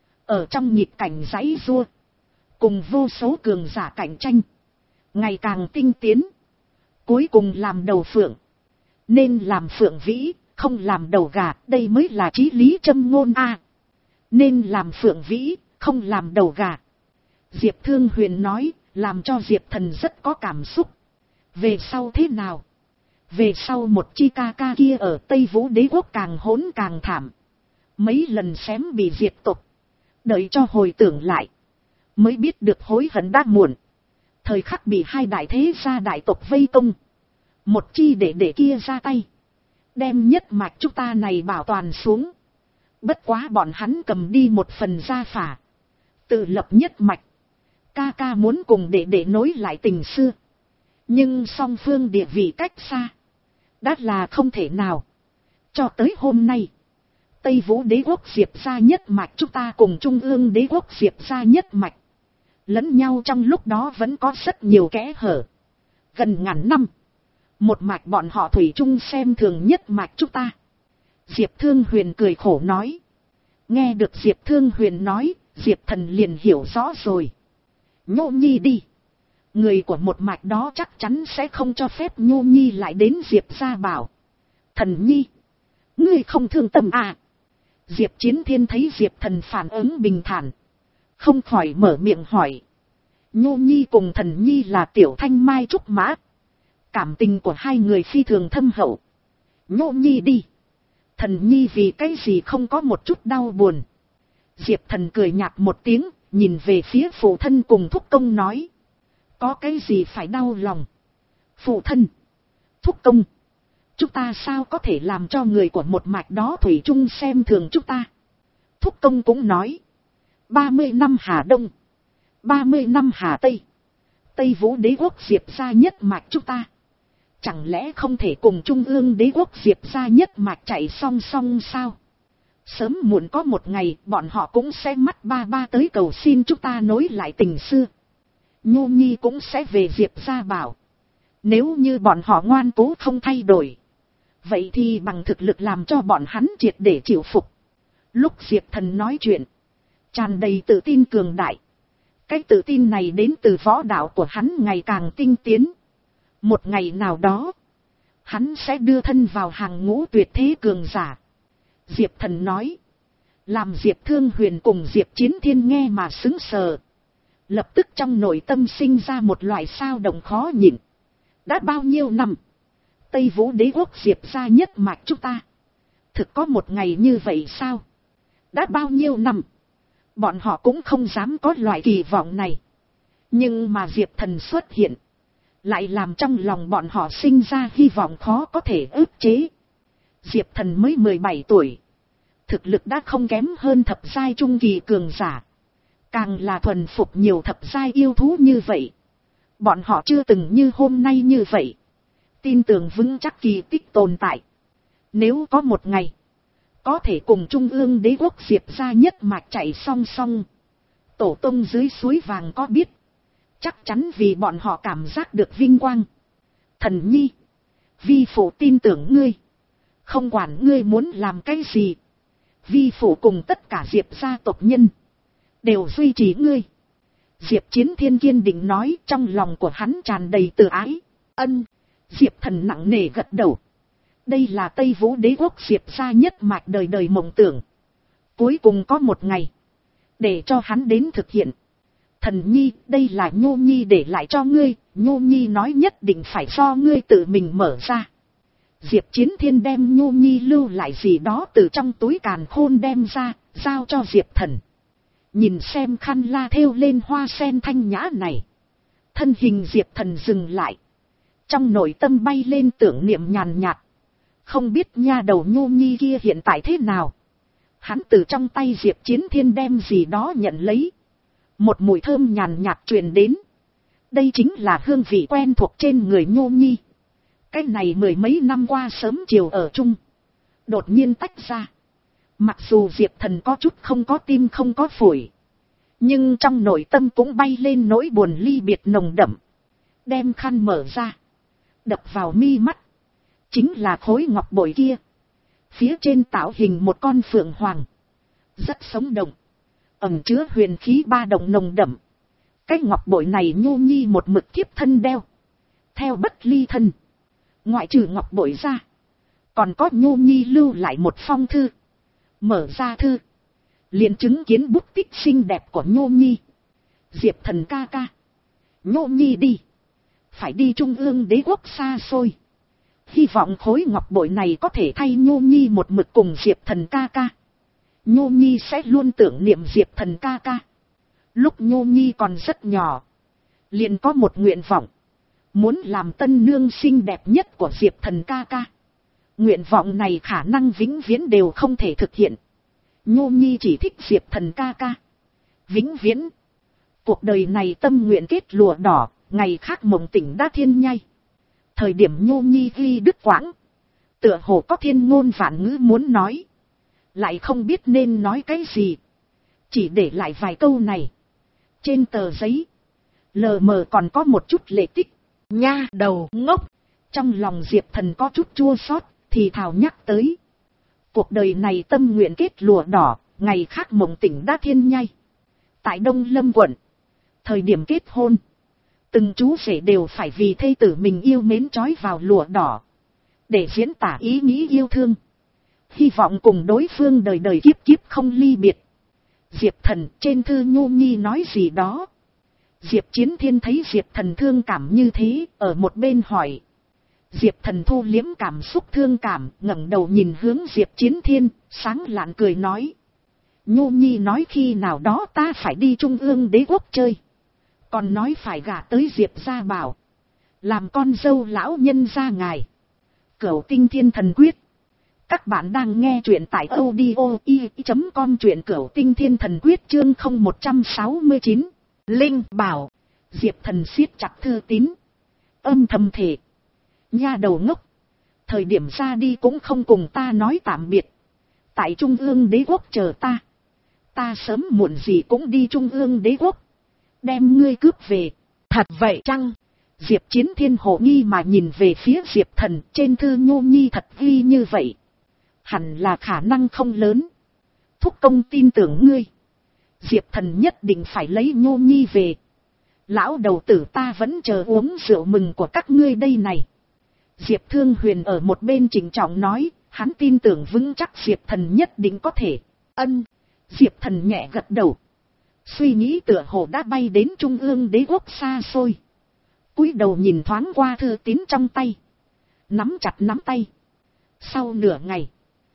Ở trong nhịp cảnh giãy giụa. Cùng vô số cường giả cạnh tranh. Ngày càng tinh tiến. Cuối cùng làm đầu Phượng. Nên làm Phượng Vĩ, không làm đầu gà. Đây mới là chí lý châm ngôn a. Nên làm Phượng Vĩ, không làm đầu gà. Diệp Thương Huyền nói, làm cho Diệp Thần rất có cảm xúc. Về sau thế nào? Về sau một chi ca ca kia ở Tây Vũ Đế Quốc càng hỗn càng thảm. Mấy lần xém bị diệt tộc. Đợi cho hồi tưởng lại. Mới biết được hối hận đã muộn. Thời khắc bị hai đại thế gia đại tộc vây công. Một chi để để kia ra tay. Đem nhất mạch chúng ta này bảo toàn xuống. Bất quá bọn hắn cầm đi một phần gia phả. Tự lập nhất mạch. Ca ca muốn cùng để để nối lại tình xưa. Nhưng song phương địa vị cách xa. Đã là không thể nào. Cho tới hôm nay. Tây Vũ Đế Quốc Diệp gia nhất mạch chúng ta cùng Trung ương Đế Quốc Diệp gia nhất mạch. Lẫn nhau trong lúc đó vẫn có rất nhiều kẽ hở. Gần ngàn năm. Một mạch bọn họ thủy chung xem thường nhất mạch chúng ta. Diệp Thương Huyền cười khổ nói. Nghe được Diệp Thương Huyền nói, Diệp Thần liền hiểu rõ rồi. Nhô Nhi đi. Người của một mạch đó chắc chắn sẽ không cho phép Nhô Nhi lại đến Diệp gia bảo. Thần Nhi. Ngươi không thương tâm à? Diệp Chiến Thiên thấy Diệp Thần phản ứng bình thản. Không khỏi mở miệng hỏi. Nhô Nhi cùng Thần Nhi là tiểu thanh mai trúc mã. Cảm tình của hai người phi thường thâm hậu. Nhô Nhi đi. Thần Nhi vì cái gì không có một chút đau buồn. Diệp Thần cười nhạt một tiếng, nhìn về phía phụ thân cùng thúc công nói. Có cái gì phải đau lòng? Phụ thân, thúc công, chúng ta sao có thể làm cho người của một mạch đó thủy chung xem thường chúng ta? Thúc công cũng nói. ba mươi năm Hà Đông, ba mươi năm Hà Tây. Tây Vũ Đế Quốc Diệp gia nhất mạch chúng ta. Chẳng lẽ không thể cùng Trung ương Đế Quốc Diệp gia nhất mạch chạy song song sao? Sớm muộn có một ngày bọn họ cũng sẽ mắt ba ba tới cầu xin chúng ta nối lại tình xưa. Nhô Nhi cũng sẽ về Diệp gia bảo. Nếu như bọn họ ngoan cố không thay đổi. Vậy thì bằng thực lực làm cho bọn hắn triệt để chịu phục. Lúc Diệp Thần nói chuyện. Tràn đầy tự tin cường đại. Cái tự tin này đến từ võ đạo của hắn ngày càng tinh tiến. Một ngày nào đó. Hắn sẽ đưa thân vào hàng ngũ tuyệt thế cường giả. Diệp Thần nói. Làm Diệp Thương Huyền cùng Diệp Chiến Thiên nghe mà sững sờ. Lập tức trong nội tâm sinh ra một loại sao động khó nhịn. Đã bao nhiêu năm. Tây Vũ Đế Quốc Diệp gia nhất mạch chúng ta. Thực có một ngày như vậy sao? Đã bao nhiêu năm. Bọn họ cũng không dám có loại kỳ vọng này. Nhưng mà Diệp Thần xuất hiện. Lại làm trong lòng bọn họ sinh ra hy vọng khó có thể ức chế. Diệp Thần mới mười bảy tuổi. Thực lực đã không kém hơn thập giai trung kỳ cường giả. Càng là thuần phục nhiều thập giai yêu thú như vậy. Bọn họ chưa từng như hôm nay như vậy. Tin tưởng vững chắc kỳ tích tồn tại. Nếu có một ngày. Có thể cùng Trung ương Đế Quốc Diệp gia nhất mạch chạy song song. Tổ tông dưới suối vàng có biết. Chắc chắn vì bọn họ cảm giác được vinh quang. Thần Nhi. Vi phụ tin tưởng ngươi. Không quản ngươi muốn làm cái gì. Vi phụ cùng tất cả Diệp gia tộc nhân. Đều duy trì ngươi. Diệp Chiến Thiên kiên định nói, trong lòng của hắn tràn đầy từ ái. Ân. Diệp Thần nặng nề gật đầu. Đây là Tây Vũ Đế Quốc Diệp gia nhất mạch đời đời mộng tưởng. Cuối cùng có một ngày. Để cho hắn đến thực hiện. Thần Nhi, đây là Nhô Nhi để lại cho ngươi. Nhô Nhi nói nhất định phải do ngươi tự mình mở ra. Diệp Chiến Thiên đem Nhô Nhi lưu lại gì đó từ trong túi càn khôn đem ra, giao cho Diệp Thần. Nhìn xem khăn la thêu lên hoa sen thanh nhã này. Thân hình Diệp Thần dừng lại. Trong nội tâm bay lên tưởng niệm nhàn nhạt. Không biết nha đầu Nhô Nhi kia hiện tại thế nào. Hắn từ trong tay Diệp Chiến Thiên đem gì đó nhận lấy. Một mùi thơm nhàn nhạt truyền đến. Đây chính là hương vị quen thuộc trên người Nhô Nhi. Cái này mười mấy năm qua sớm chiều ở chung. Đột nhiên tách ra. Mặc dù Diệp Thần có chút không có tim không có phổi. Nhưng trong nội tâm cũng bay lên nỗi buồn ly biệt nồng đậm. Đem khăn mở ra. Đập vào mi mắt. Chính là khối ngọc bội kia. Phía trên tạo hình một con phượng hoàng. Rất sống động. Ẩn chứa huyền khí ba động nồng đậm. Cái ngọc bội này Nhô Nhi một mực thiếp thân đeo. Theo bất ly thân. Ngoại trừ ngọc bội ra. Còn có Nhô Nhi lưu lại một phong thư. Mở ra thư. Liền chứng kiến bút tích xinh đẹp của Nhô Nhi. Diệp Thần ca ca. Nhô Nhi đi. Phải đi trung ương đế quốc xa xôi. Hy vọng khối ngọc bội này có thể thay Nhô Nhi một mực cùng Diệp Thần ca ca. Nhô Nhi sẽ luôn tưởng niệm Diệp Thần ca ca. Lúc Nhô Nhi còn rất nhỏ. Liền có một nguyện vọng. Muốn làm tân nương xinh đẹp nhất của Diệp Thần ca ca. Nguyện vọng này khả năng vĩnh viễn đều không thể thực hiện. Nhô Nhi chỉ thích Diệp Thần ca ca. Vĩnh viễn. Cuộc đời này tâm nguyện kết lụa đỏ. Ngày khác mộng tỉnh đã thiên nhai. Thời điểm Nhô Nhi ghi đứt quãng. Tựa hồ có thiên ngôn vạn ngữ muốn nói. Lại không biết nên nói cái gì. Chỉ để lại vài câu này. Trên tờ giấy. Lờ mờ còn có một chút lệ tích. Nha đầu ngốc. Trong lòng Diệp Thần có chút chua xót. Thì thào nhắc tới. Cuộc đời này tâm nguyện kết lụa đỏ. Ngày khác mộng tỉnh đã thiên nhai. Tại Đông Lâm quận. Thời điểm kết hôn. Từng chú rể đều phải vì thê tử mình yêu mến trói vào lụa đỏ. Để diễn tả ý nghĩ yêu thương. Hy vọng cùng đối phương đời đời kiếp kiếp không ly biệt. Diệp Thần trên thư Nhô Nhi nói gì đó. Diệp Chiến Thiên thấy Diệp Thần thương cảm như thế, ở một bên hỏi. Diệp Thần thu liếm cảm xúc thương cảm, ngẩng đầu nhìn hướng Diệp Chiến Thiên, sáng lạn cười nói. Nhô Nhi nói khi nào đó ta phải đi trung ương đế quốc chơi. Còn nói phải gả tới Diệp gia bảo. Làm con dâu lão nhân gia ngài. Cửu Tinh Thiên Thần Quyết. Các bạn đang nghe truyện tại audio i chấm com, truyện Cửu Tinh Thiên Thần Quyết chương không một sáu chín. Linh bảo. Diệp Thần siết chặt thư tín. Âm thầm thề. Nha đầu ngốc. Thời điểm ra đi cũng không cùng ta nói tạm biệt. Tại trung ương đế quốc chờ ta. Ta sớm muộn gì cũng đi trung ương đế quốc. Đem ngươi cướp về. Thật vậy chăng? Diệp Chiến Thiên hồ nghi mà nhìn về phía Diệp Thần. Trên thư Nhô Nhi thật ghi như vậy. Hẳn là khả năng không lớn. Thúc công tin tưởng ngươi. Diệp Thần nhất định phải lấy Nhô Nhi về. Lão đầu tử ta vẫn chờ uống rượu mừng của các ngươi đây này. Diệp Thương Huyền ở một bên trịnh trọng nói. Hắn tin tưởng vững chắc Diệp Thần nhất định có thể. Ân. Diệp Thần nhẹ gật đầu. Suy nghĩ tựa hồ đã bay đến trung ương đế quốc xa xôi. Cúi đầu nhìn thoáng qua thư tín trong tay. Nắm chặt nắm tay. Sau nửa ngày.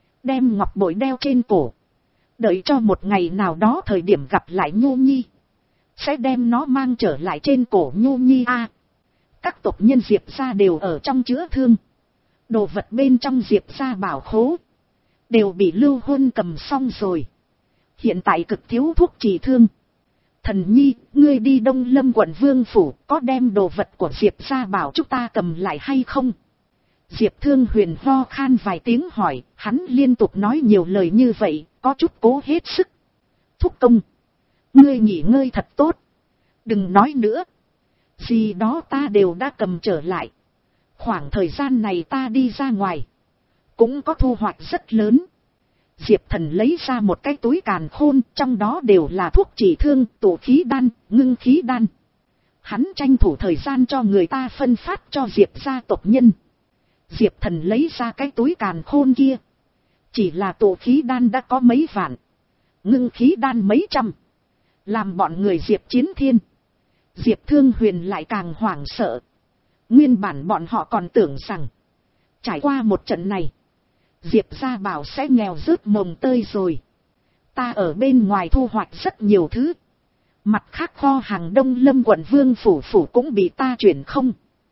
Đem ngọc bội đeo trên cổ. Đợi cho một ngày nào đó thời điểm gặp lại Nhô Nhi. Sẽ đem nó mang trở lại trên cổ Nhô Nhi a. À, các tộc nhân Diệp gia đều ở trong chữa thương. Đồ vật bên trong Diệp gia bảo khố. Đều bị Lưu Huân cầm xong rồi. Hiện tại cực thiếu thuốc trị thương. Thần Nhi, ngươi đi Đông Lâm quận Vương Phủ, có đem đồ vật của Diệp gia bảo chúng ta cầm lại hay không? Diệp Thương Huyền ho khan vài tiếng hỏi, hắn liên tục nói nhiều lời như vậy, có chút cố hết sức. Thúc công, ngươi nghỉ ngơi thật tốt. Đừng nói nữa. Gì đó ta đều đã cầm trở lại. Khoảng thời gian này ta đi ra ngoài. Cũng có thu hoạch rất lớn. Diệp Thần lấy ra một cái túi càn khôn, trong đó đều là thuốc trị thương, tụ khí đan, ngưng khí đan. Hắn tranh thủ thời gian cho người ta phân phát cho Diệp gia tộc nhân. Diệp Thần lấy ra cái túi càn khôn kia. Chỉ là tụ khí đan đã có mấy vạn. Ngưng khí đan mấy trăm. Làm bọn người Diệp Chiến Thiên. Diệp Thương Huyền lại càng hoảng sợ. Nguyên bản bọn họ còn tưởng rằng. Trải qua một trận này. Diệp gia bảo sẽ nghèo rớt mồng tơi rồi. Ta ở bên ngoài thu hoạch rất nhiều thứ. Mặt khác kho hàng Đông Lâm quận Vương Phủ Phủ cũng bị ta chuyển không.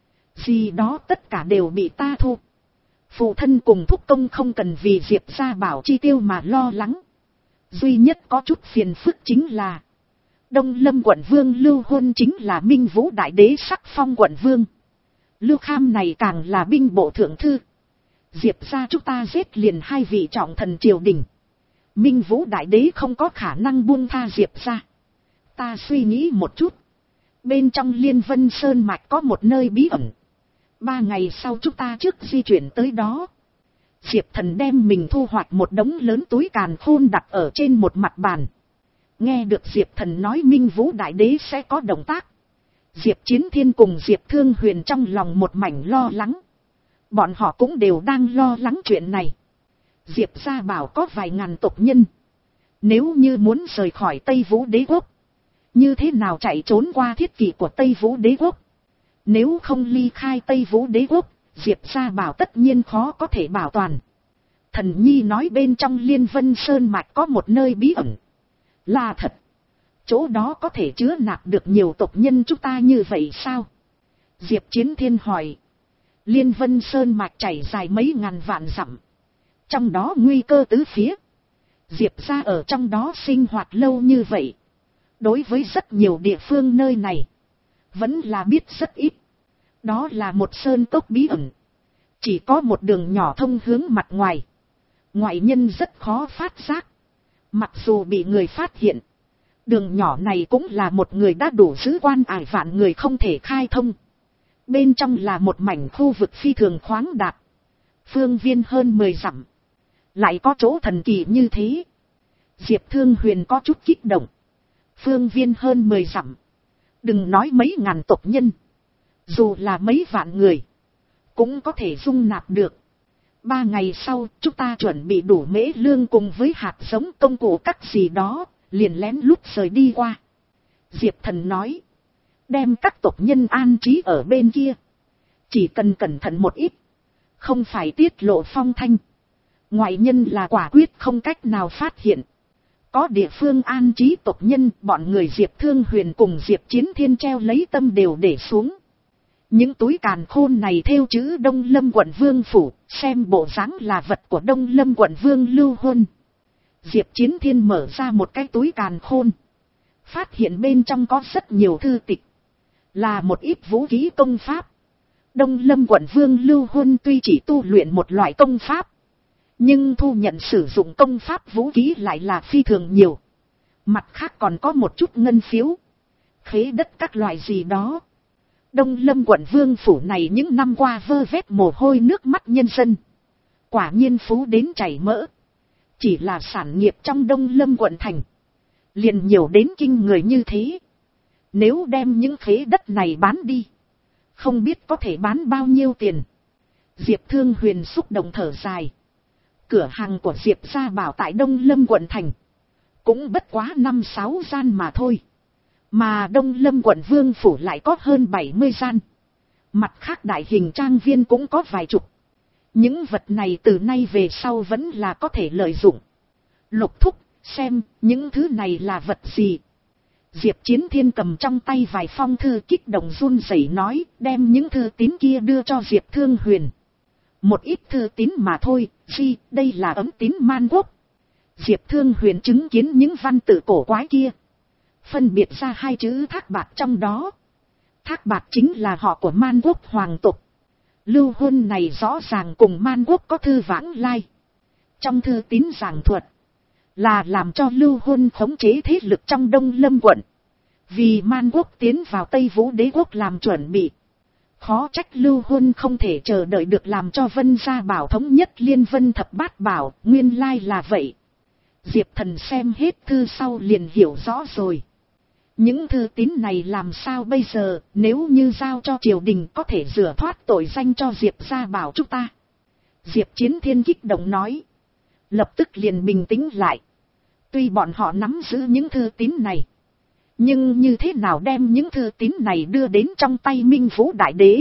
Gì đó tất cả đều bị ta thu. Phụ thân cùng thúc công không cần vì Diệp gia bảo chi tiêu mà lo lắng. Duy nhất có chút phiền phức chính là. Đông Lâm quận Vương Lưu Huân chính là Minh Vũ Đại Đế sắc phong quận Vương. Lưu Kham này càng là binh bộ thượng thư. Diệp gia chúng ta giết liền hai vị trọng thần triều đình. Minh Vũ Đại Đế không có khả năng buông tha Diệp gia. Ta suy nghĩ một chút. Bên trong Liên Vân Sơn Mạch có một nơi bí ẩn. Ba ngày sau chúng ta trước di chuyển tới đó. Diệp Thần đem mình thu hoạch một đống lớn túi càn khôn đặt ở trên một mặt bàn. Nghe được Diệp Thần nói Minh Vũ Đại Đế sẽ có động tác. Diệp Chiến Thiên cùng Diệp Thương Huyền trong lòng một mảnh lo lắng. Bọn họ cũng đều đang lo lắng chuyện này. Diệp gia bảo có vài ngàn tộc nhân. Nếu như muốn rời khỏi Tây Vũ Đế Quốc, như thế nào chạy trốn qua thiết kỷ của Tây Vũ Đế Quốc? Nếu không ly khai Tây Vũ Đế Quốc, Diệp gia bảo tất nhiên khó có thể bảo toàn. Thần Nhi nói bên trong Liên Vân Sơn Mạch có một nơi bí ẩn. Là thật. Chỗ đó có thể chứa nạp được nhiều tộc nhân chúng ta như vậy sao? Diệp Chiến Thiên hỏi. Liên Vân Sơn Mạch chảy dài mấy ngàn vạn dặm. Trong đó nguy cơ tứ phía. Diệp gia ở trong đó sinh hoạt lâu như vậy. Đối với rất nhiều địa phương nơi này, vẫn là biết rất ít. Đó là một sơn cốc bí ẩn. Chỉ có một đường nhỏ thông hướng mặt ngoài. Ngoại nhân rất khó phát giác. Mặc dù bị người phát hiện, đường nhỏ này cũng là một người đã đủ giữ quan ải vạn người không thể khai thông. Bên trong là một mảnh khu vực phi thường khoáng đạt. Phương viên hơn mười dặm. Lại có chỗ thần kỳ như thế. Diệp Thương Huyền có chút kích động. Phương viên hơn mười dặm. Đừng nói mấy ngàn tộc nhân. Dù là mấy vạn người, cũng có thể dung nạp được. Ba ngày sau, chúng ta chuẩn bị đủ mễ lương cùng với hạt giống công cụ các gì đó, liền lén lút rời đi qua. Diệp Thần nói. Đem các tộc nhân an trí ở bên kia. Chỉ cần cẩn thận một ít. Không phải tiết lộ phong thanh. Ngoại nhân là quả quyết không cách nào phát hiện. Có địa phương an trí tộc nhân, bọn người Diệp Thương Huyền cùng Diệp Chiến Thiên treo lấy tâm đều để xuống. Những túi càn khôn này thêu chữ Đông Lâm quận Vương Phủ, xem bộ dáng là vật của Đông Lâm quận Vương Lưu Huân. Diệp Chiến Thiên mở ra một cái túi càn khôn. Phát hiện bên trong có rất nhiều thư tịch. Là một ít vũ khí công pháp. Đông Lâm quận Vương Lưu Huân tuy chỉ tu luyện một loại công pháp, nhưng thu nhận sử dụng công pháp vũ khí lại là phi thường nhiều. Mặt khác còn có một chút ngân phiếu, khế đất các loại gì đó. Đông Lâm quận Vương Phủ này những năm qua vơ vét mồ hôi nước mắt nhân dân. Quả nhiên phú đến chảy mỡ. Chỉ là sản nghiệp trong Đông Lâm quận thành, liền nhiều đến kinh người như thế. Nếu đem những khế đất này bán đi, không biết có thể bán bao nhiêu tiền. Diệp Thương Huyền xúc động thở dài. Cửa hàng của Diệp gia bảo tại Đông Lâm quận thành cũng bất quá năm sáu gian mà thôi. Mà Đông Lâm quận Vương Phủ lại có hơn bảy mươi gian. Mặt khác đại hình trang viên cũng có vài chục. Những vật này từ nay về sau vẫn là có thể lợi dụng. Lục thúc, xem, những thứ này là vật gì? Diệp Chiến Thiên cầm trong tay vài phong thư kích động run rẩy nói, đem những thư tín kia đưa cho Diệp Thương Huyền. Một ít thư tín mà thôi, gì, đây là ấm tín Man Quốc. Diệp Thương Huyền chứng kiến những văn tự cổ quái kia. Phân biệt ra hai chữ Thác Bạt trong đó. Thác Bạt chính là họ của Man Quốc hoàng tộc. Lưu Huân này rõ ràng cùng Man Quốc có thư vãng lai. Trong thư tín giảng thuật, là làm cho Lưu Huân khống chế thế lực trong Đông Lâm quận. Vì Man Quốc tiến vào Tây Vũ Đế Quốc làm chuẩn bị. Khó trách Lưu Huân không thể chờ đợi được làm cho Vân gia bảo thống nhất Liên Vân thập bát bảo, nguyên lai là vậy. Diệp Thần xem hết thư sau liền hiểu rõ rồi. Những thư tín này làm sao bây giờ, nếu như giao cho triều đình có thể rửa thoát tội danh cho Diệp gia bảo chúng ta. Diệp Chiến Thiên kích động nói. Lập tức liền bình tĩnh lại. Tuy bọn họ nắm giữ những thư tín này, nhưng như thế nào đem những thư tín này đưa đến trong tay Minh Vũ Đại Đế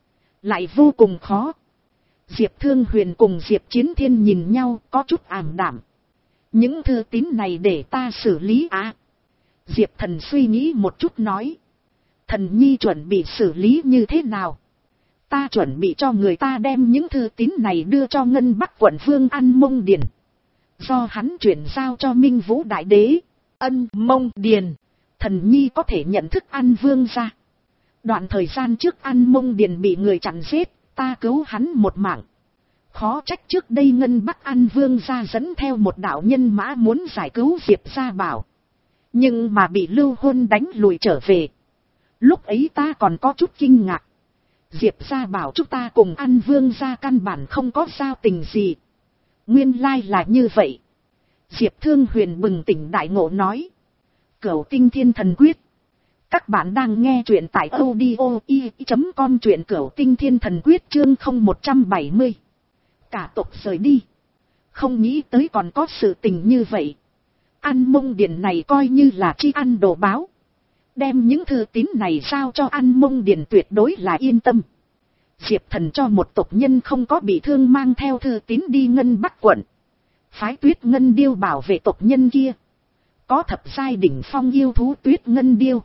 lại vô cùng khó. Diệp Thương Huyền cùng Diệp Chiến Thiên nhìn nhau có chút ảm đạm. Những thư tín này để ta xử lý à? Diệp Thần suy nghĩ một chút nói. Thần Nhi chuẩn bị xử lý như thế nào? Ta chuẩn bị cho người ta đem những thư tín này đưa cho Ngân Bắc quận Vương An Mông Điền. Do hắn chuyển giao cho Minh Vũ Đại Đế. Ân Mông Điền. Thần Nhi có thể nhận thức An Vương gia. Đoạn thời gian trước An Mông Điền bị người chặn giết, ta cứu hắn một mạng. Khó trách trước đây Ngân Bắc An Vương gia dẫn theo một đạo nhân mã muốn giải cứu Diệp gia bảo. Nhưng mà bị Lưu Huân đánh lùi trở về. Lúc ấy ta còn có chút kinh ngạc. Diệp gia bảo chúng ta cùng An Vương gia căn bản không có giao tình gì. Nguyên lai là như vậy. Diệp Thương Huyền bừng tỉnh đại ngộ nói. Cửu Tinh Thiên Thần Quyết. Các bạn đang nghe truyện tại audio i chấm com, truyện Cửu Tinh Thiên Thần Quyết chương không một trăm bảy mươi. Cả tộc rời đi. Không nghĩ tới còn có sự tình như vậy. An Mông Điền này coi như là tri ăn đồ báo. Đem những thư tín này giao cho An Mông Điền tuyệt đối là yên tâm. Diệp Thần cho một tộc nhân không có bị thương mang theo thư tín đi Ngân Bắc quận. Phái Tuyết Ngân Điêu bảo vệ tộc nhân kia. Có thập giai đỉnh phong yêu thú Tuyết Ngân Điêu.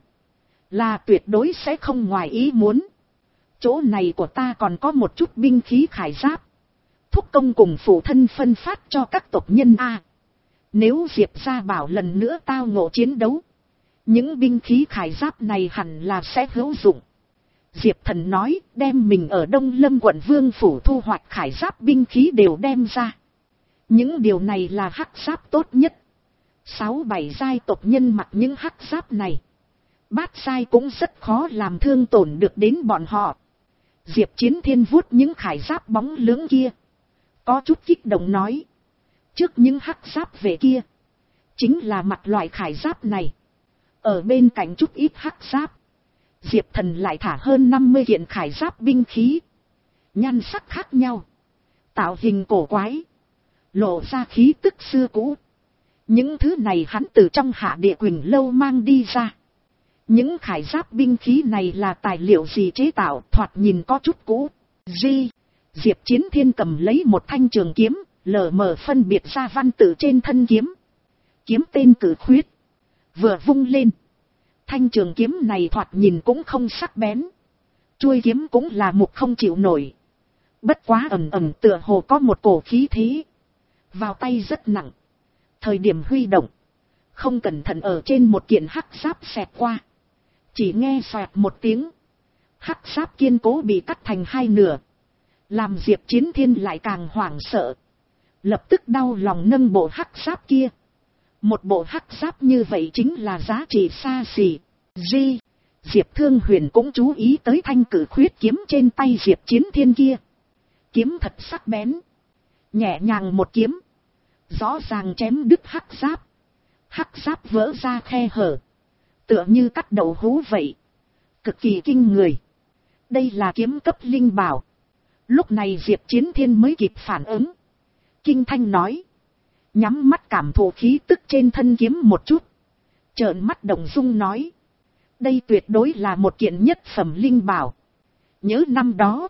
Là tuyệt đối sẽ không ngoài ý muốn. Chỗ này của ta còn có một chút binh khí khải giáp. Thúc công cùng phụ thân phân phát cho các tộc nhân A. Nếu Diệp gia bảo lần nữa tao ngộ chiến đấu. Những binh khí khải giáp này hẳn là sẽ hữu dụng. Diệp Thần nói đem mình ở Đông Lâm quận Vương phủ thu hoạch khải giáp binh khí đều đem ra. Những điều này là hắc giáp tốt nhất. Sáu bảy giai tộc nhân mặc những hắc giáp này. Bát giai cũng rất khó làm thương tổn được đến bọn họ. Diệp Chiến Thiên vuốt những khải giáp bóng lưỡng kia. Có chút kích động nói. Trước những hắc giáp về kia. Chính là mặc loại khải giáp này. Ở bên cạnh chút ít hắc giáp. Diệp Thần lại thả hơn năm mươi kiện khải giáp binh khí. Nhan sắc khác nhau. Tạo hình cổ quái. Lộ ra khí tức xưa cũ. Những thứ này hắn từ trong Hạ Địa Quỳnh lâu mang đi ra. Những khải giáp binh khí này là tài liệu gì chế tạo, thoạt nhìn có chút cũ. Di. Diệp Chiến Thiên cầm lấy một thanh trường kiếm, lờ mờ phân biệt ra văn tự trên thân kiếm. Kiếm tên Cử Khuyết. Vừa vung lên. Thanh trường kiếm này thoạt nhìn cũng không sắc bén. Chuôi kiếm cũng là mục không chịu nổi. Bất quá ầm ầm tựa hồ có một cổ khí thế. Vào tay rất nặng. Thời điểm huy động. Không cẩn thận ở trên một kiện hắc giáp xẹt qua. Chỉ nghe xoẹt một tiếng. Hắc giáp kiên cố bị cắt thành hai nửa. Làm Diệp Chiến Thiên lại càng hoảng sợ. Lập tức đau lòng nâng bộ hắc giáp kia. Một bộ hắc giáp như vậy chính là giá trị xa xỉ. Di. Diệp Thương Huyền cũng chú ý tới thanh Cử Khuyết kiếm trên tay Diệp Chiến Thiên kia. Kiếm thật sắc bén. Nhẹ nhàng một kiếm. Rõ ràng chém đứt hắc giáp. Hắc giáp vỡ ra khe hở. Tựa như cắt đậu hũ vậy. Cực kỳ kinh người. Đây là kiếm cấp linh bảo. Lúc này Diệp Chiến Thiên mới kịp phản ứng. Kinh thanh nói. Nhắm mắt cảm thụ khí tức trên thân kiếm một chút. Trợn mắt động dung nói. Đây tuyệt đối là một kiện nhất phẩm linh bảo. Nhớ năm đó.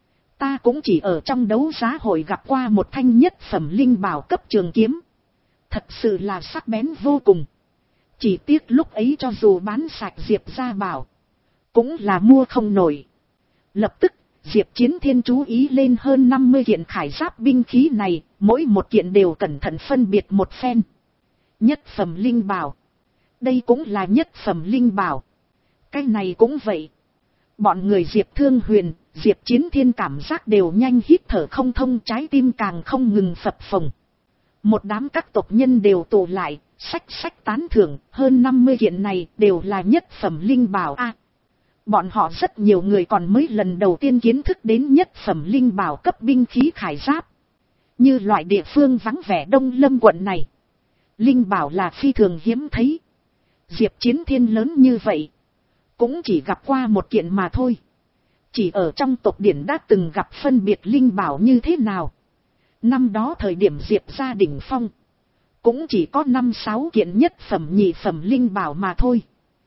Ta cũng chỉ ở trong đấu giá hội gặp qua một thanh nhất phẩm linh bảo cấp trường kiếm. Thật sự là sắc bén vô cùng. Chỉ tiếc lúc ấy cho dù bán sạch Diệp gia bảo. Cũng là mua không nổi. Lập tức. Diệp Chiến Thiên chú ý lên hơn năm mươi kiện khải giáp binh khí này, mỗi một kiện đều cẩn thận phân biệt một phen. Nhất phẩm linh bảo. Đây cũng là nhất phẩm linh bảo. Cái này cũng vậy. Bọn người Diệp Thương Huyền, Diệp Chiến Thiên cảm giác đều nhanh hít thở không thông, trái tim càng không ngừng phập phồng. Một đám các tộc nhân đều tụ lại, sách sách tán thưởng, hơn năm mươi kiện này đều là nhất phẩm linh bảo a. À, bọn họ rất nhiều người còn mới lần đầu tiên kiến thức đến nhất phẩm linh bảo cấp binh khí khải giáp. Như loại địa phương vắng vẻ Đông Lâm quận này. Linh bảo là phi thường hiếm thấy. Diệp Chiến Thiên lớn như vậy. Cũng chỉ gặp qua một kiện mà thôi. Chỉ ở trong tộc điển đã từng gặp phân biệt linh bảo như thế nào. Năm đó thời điểm Diệp gia đỉnh phong. Cũng chỉ có năm sáu kiện nhất phẩm nhị phẩm linh bảo mà thôi.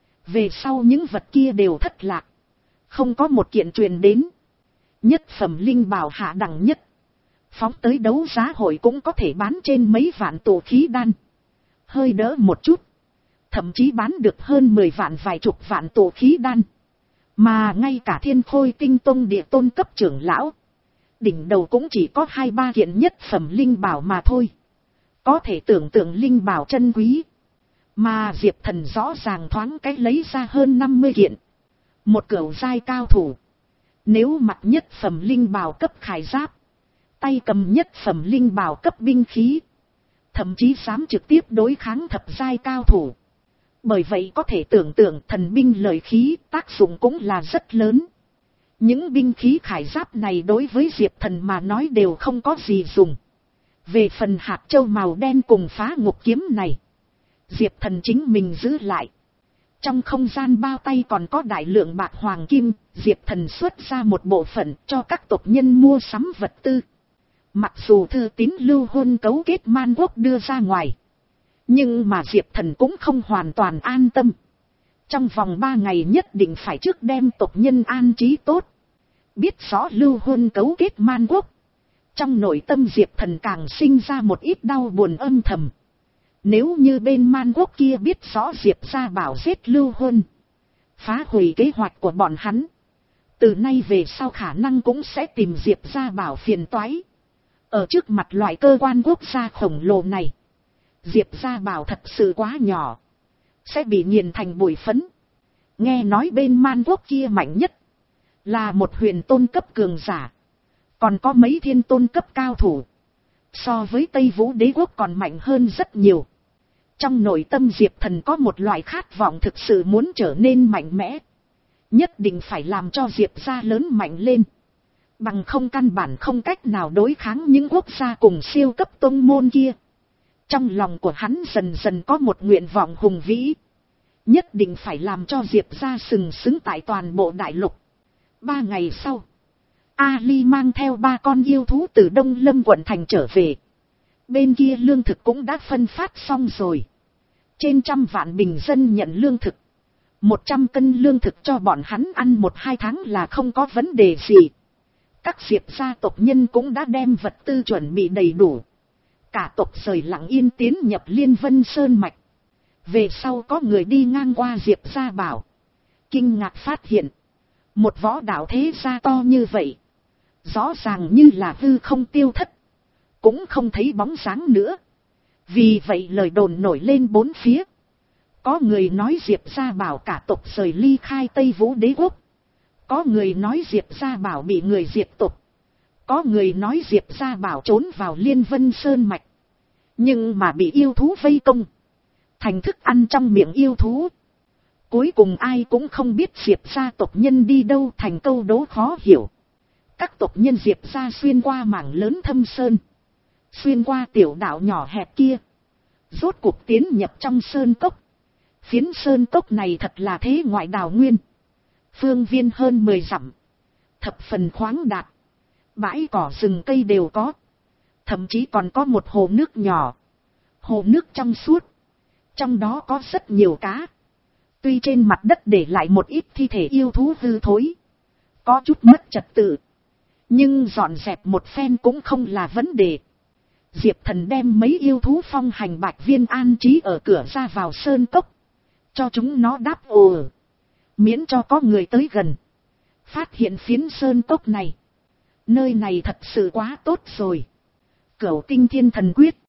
Về sau những vật kia đều thất lạc. Không có một kiện truyền đến. Nhất phẩm linh bảo hạ đẳng nhất. Phóng tới đấu giá hội cũng có thể bán trên mấy vạn tổ khí đan. Hơi đỡ một chút. Thậm chí bán được hơn mười vạn vài chục vạn tổ khí đan. Mà ngay cả Thiên Khôi Tinh Tông địa tôn cấp trưởng lão. Đỉnh đầu cũng chỉ có hai ba kiện nhất phẩm linh bảo mà thôi. Có thể tưởng tượng linh bảo chân quý. Mà Diệp Thần rõ ràng thoáng cách lấy ra hơn năm mươi kiện. Một cửu giai cao thủ. Nếu mặc nhất phẩm linh bảo cấp khải giáp. Tay cầm nhất phẩm linh bảo cấp binh khí. Thậm chí dám trực tiếp đối kháng thập giai cao thủ. Bởi vậy có thể tưởng tượng thần binh lợi khí tác dụng cũng là rất lớn. Những binh khí khải giáp này đối với Diệp Thần mà nói đều không có gì dùng. Về phần hạt châu màu đen cùng phá ngục kiếm này, Diệp Thần chính mình giữ lại. Trong không gian bao tay còn có đại lượng bạc hoàng kim, Diệp Thần xuất ra một bộ phận cho các tộc nhân mua sắm vật tư. Mặc dù thư tín lưu hôn cấu kết man quốc đưa ra ngoài, nhưng mà Diệp Thần cũng không hoàn toàn an tâm. Trong vòng ba ngày nhất định phải trước đem tộc nhân an trí tốt. Biết rõ lưu hôn cấu kết man quốc, trong nội tâm Diệp Thần càng sinh ra một ít đau buồn âm thầm. Nếu như bên man quốc kia biết rõ Diệp gia bảo giết lưu hôn, phá hủy kế hoạch của bọn hắn, từ nay về sau khả năng cũng sẽ tìm Diệp gia bảo phiền toái. Ở trước mặt loại cơ quan quốc gia khổng lồ này, Diệp gia bảo thật sự quá nhỏ, sẽ bị nghiền thành bụi phấn. Nghe nói bên man quốc kia mạnh nhất là một huyền tôn cấp cường giả, còn có mấy thiên tôn cấp cao thủ, so với Tây Vũ đế quốc còn mạnh hơn rất nhiều. Trong nội tâm Diệp Thần có một loại khát vọng thực sự muốn trở nên mạnh mẽ, nhất định phải làm cho Diệp gia lớn mạnh lên, bằng không căn bản không cách nào đối kháng những quốc gia cùng siêu cấp tông môn kia. Trong lòng của hắn dần dần có một nguyện vọng hùng vĩ, nhất định phải làm cho Diệp gia sừng sững tại toàn bộ đại lục. Ba ngày sau, Ali mang theo ba con yêu thú từ Đông Lâm quận thành trở về. Bên kia lương thực cũng đã phân phát xong rồi. Trên trăm vạn bình dân nhận lương thực. Một trăm cân lương thực cho bọn hắn ăn một hai tháng là không có vấn đề gì. Các Diệp gia tộc nhân cũng đã đem vật tư chuẩn bị đầy đủ. Cả tộc rời lặng yên tiến nhập Liên Vân Sơn Mạch. Về sau có người đi ngang qua Diệp gia bảo, kinh ngạc phát hiện, một võ đạo thế gia to như vậy, rõ ràng như là hư không tiêu thất, cũng không thấy bóng dáng nữa. Vì vậy lời đồn nổi lên bốn phía. Có người nói Diệp gia bảo cả tộc rời ly khai Tây Vũ đế quốc. Có người nói Diệp gia bảo bị người diệt tộc. Có người nói Diệp gia bảo trốn vào Liên Vân Sơn Mạch, nhưng mà bị yêu thú vây công, thành thức ăn trong miệng yêu thú. Cuối cùng ai cũng không biết Diệp gia tộc nhân đi đâu, thành câu đố khó hiểu. Các tộc nhân Diệp gia xuyên qua mảng lớn thâm sơn, xuyên qua tiểu đảo nhỏ hẹp kia, rốt cuộc tiến nhập trong sơn cốc. Phiến sơn cốc này thật là thế ngoại đào nguyên, phương viên hơn mười dặm, thập phần khoáng đạt, bãi cỏ rừng cây đều có, thậm chí còn có một hồ nước nhỏ, hồ nước trong suốt, trong đó có rất nhiều cá. Tuy trên mặt đất để lại một ít thi thể yêu thú hư thối, có chút mất trật tự, nhưng dọn dẹp một phen cũng không là vấn đề. Diệp Thần đem mấy yêu thú phong hành bạch viên an trí ở cửa ra vào sơn cốc, cho chúng nó đáp ồ, miễn cho có người tới gần phát hiện phiến sơn cốc này. Nơi này thật sự quá tốt rồi. Cửu Tinh Thiên Thần Quyết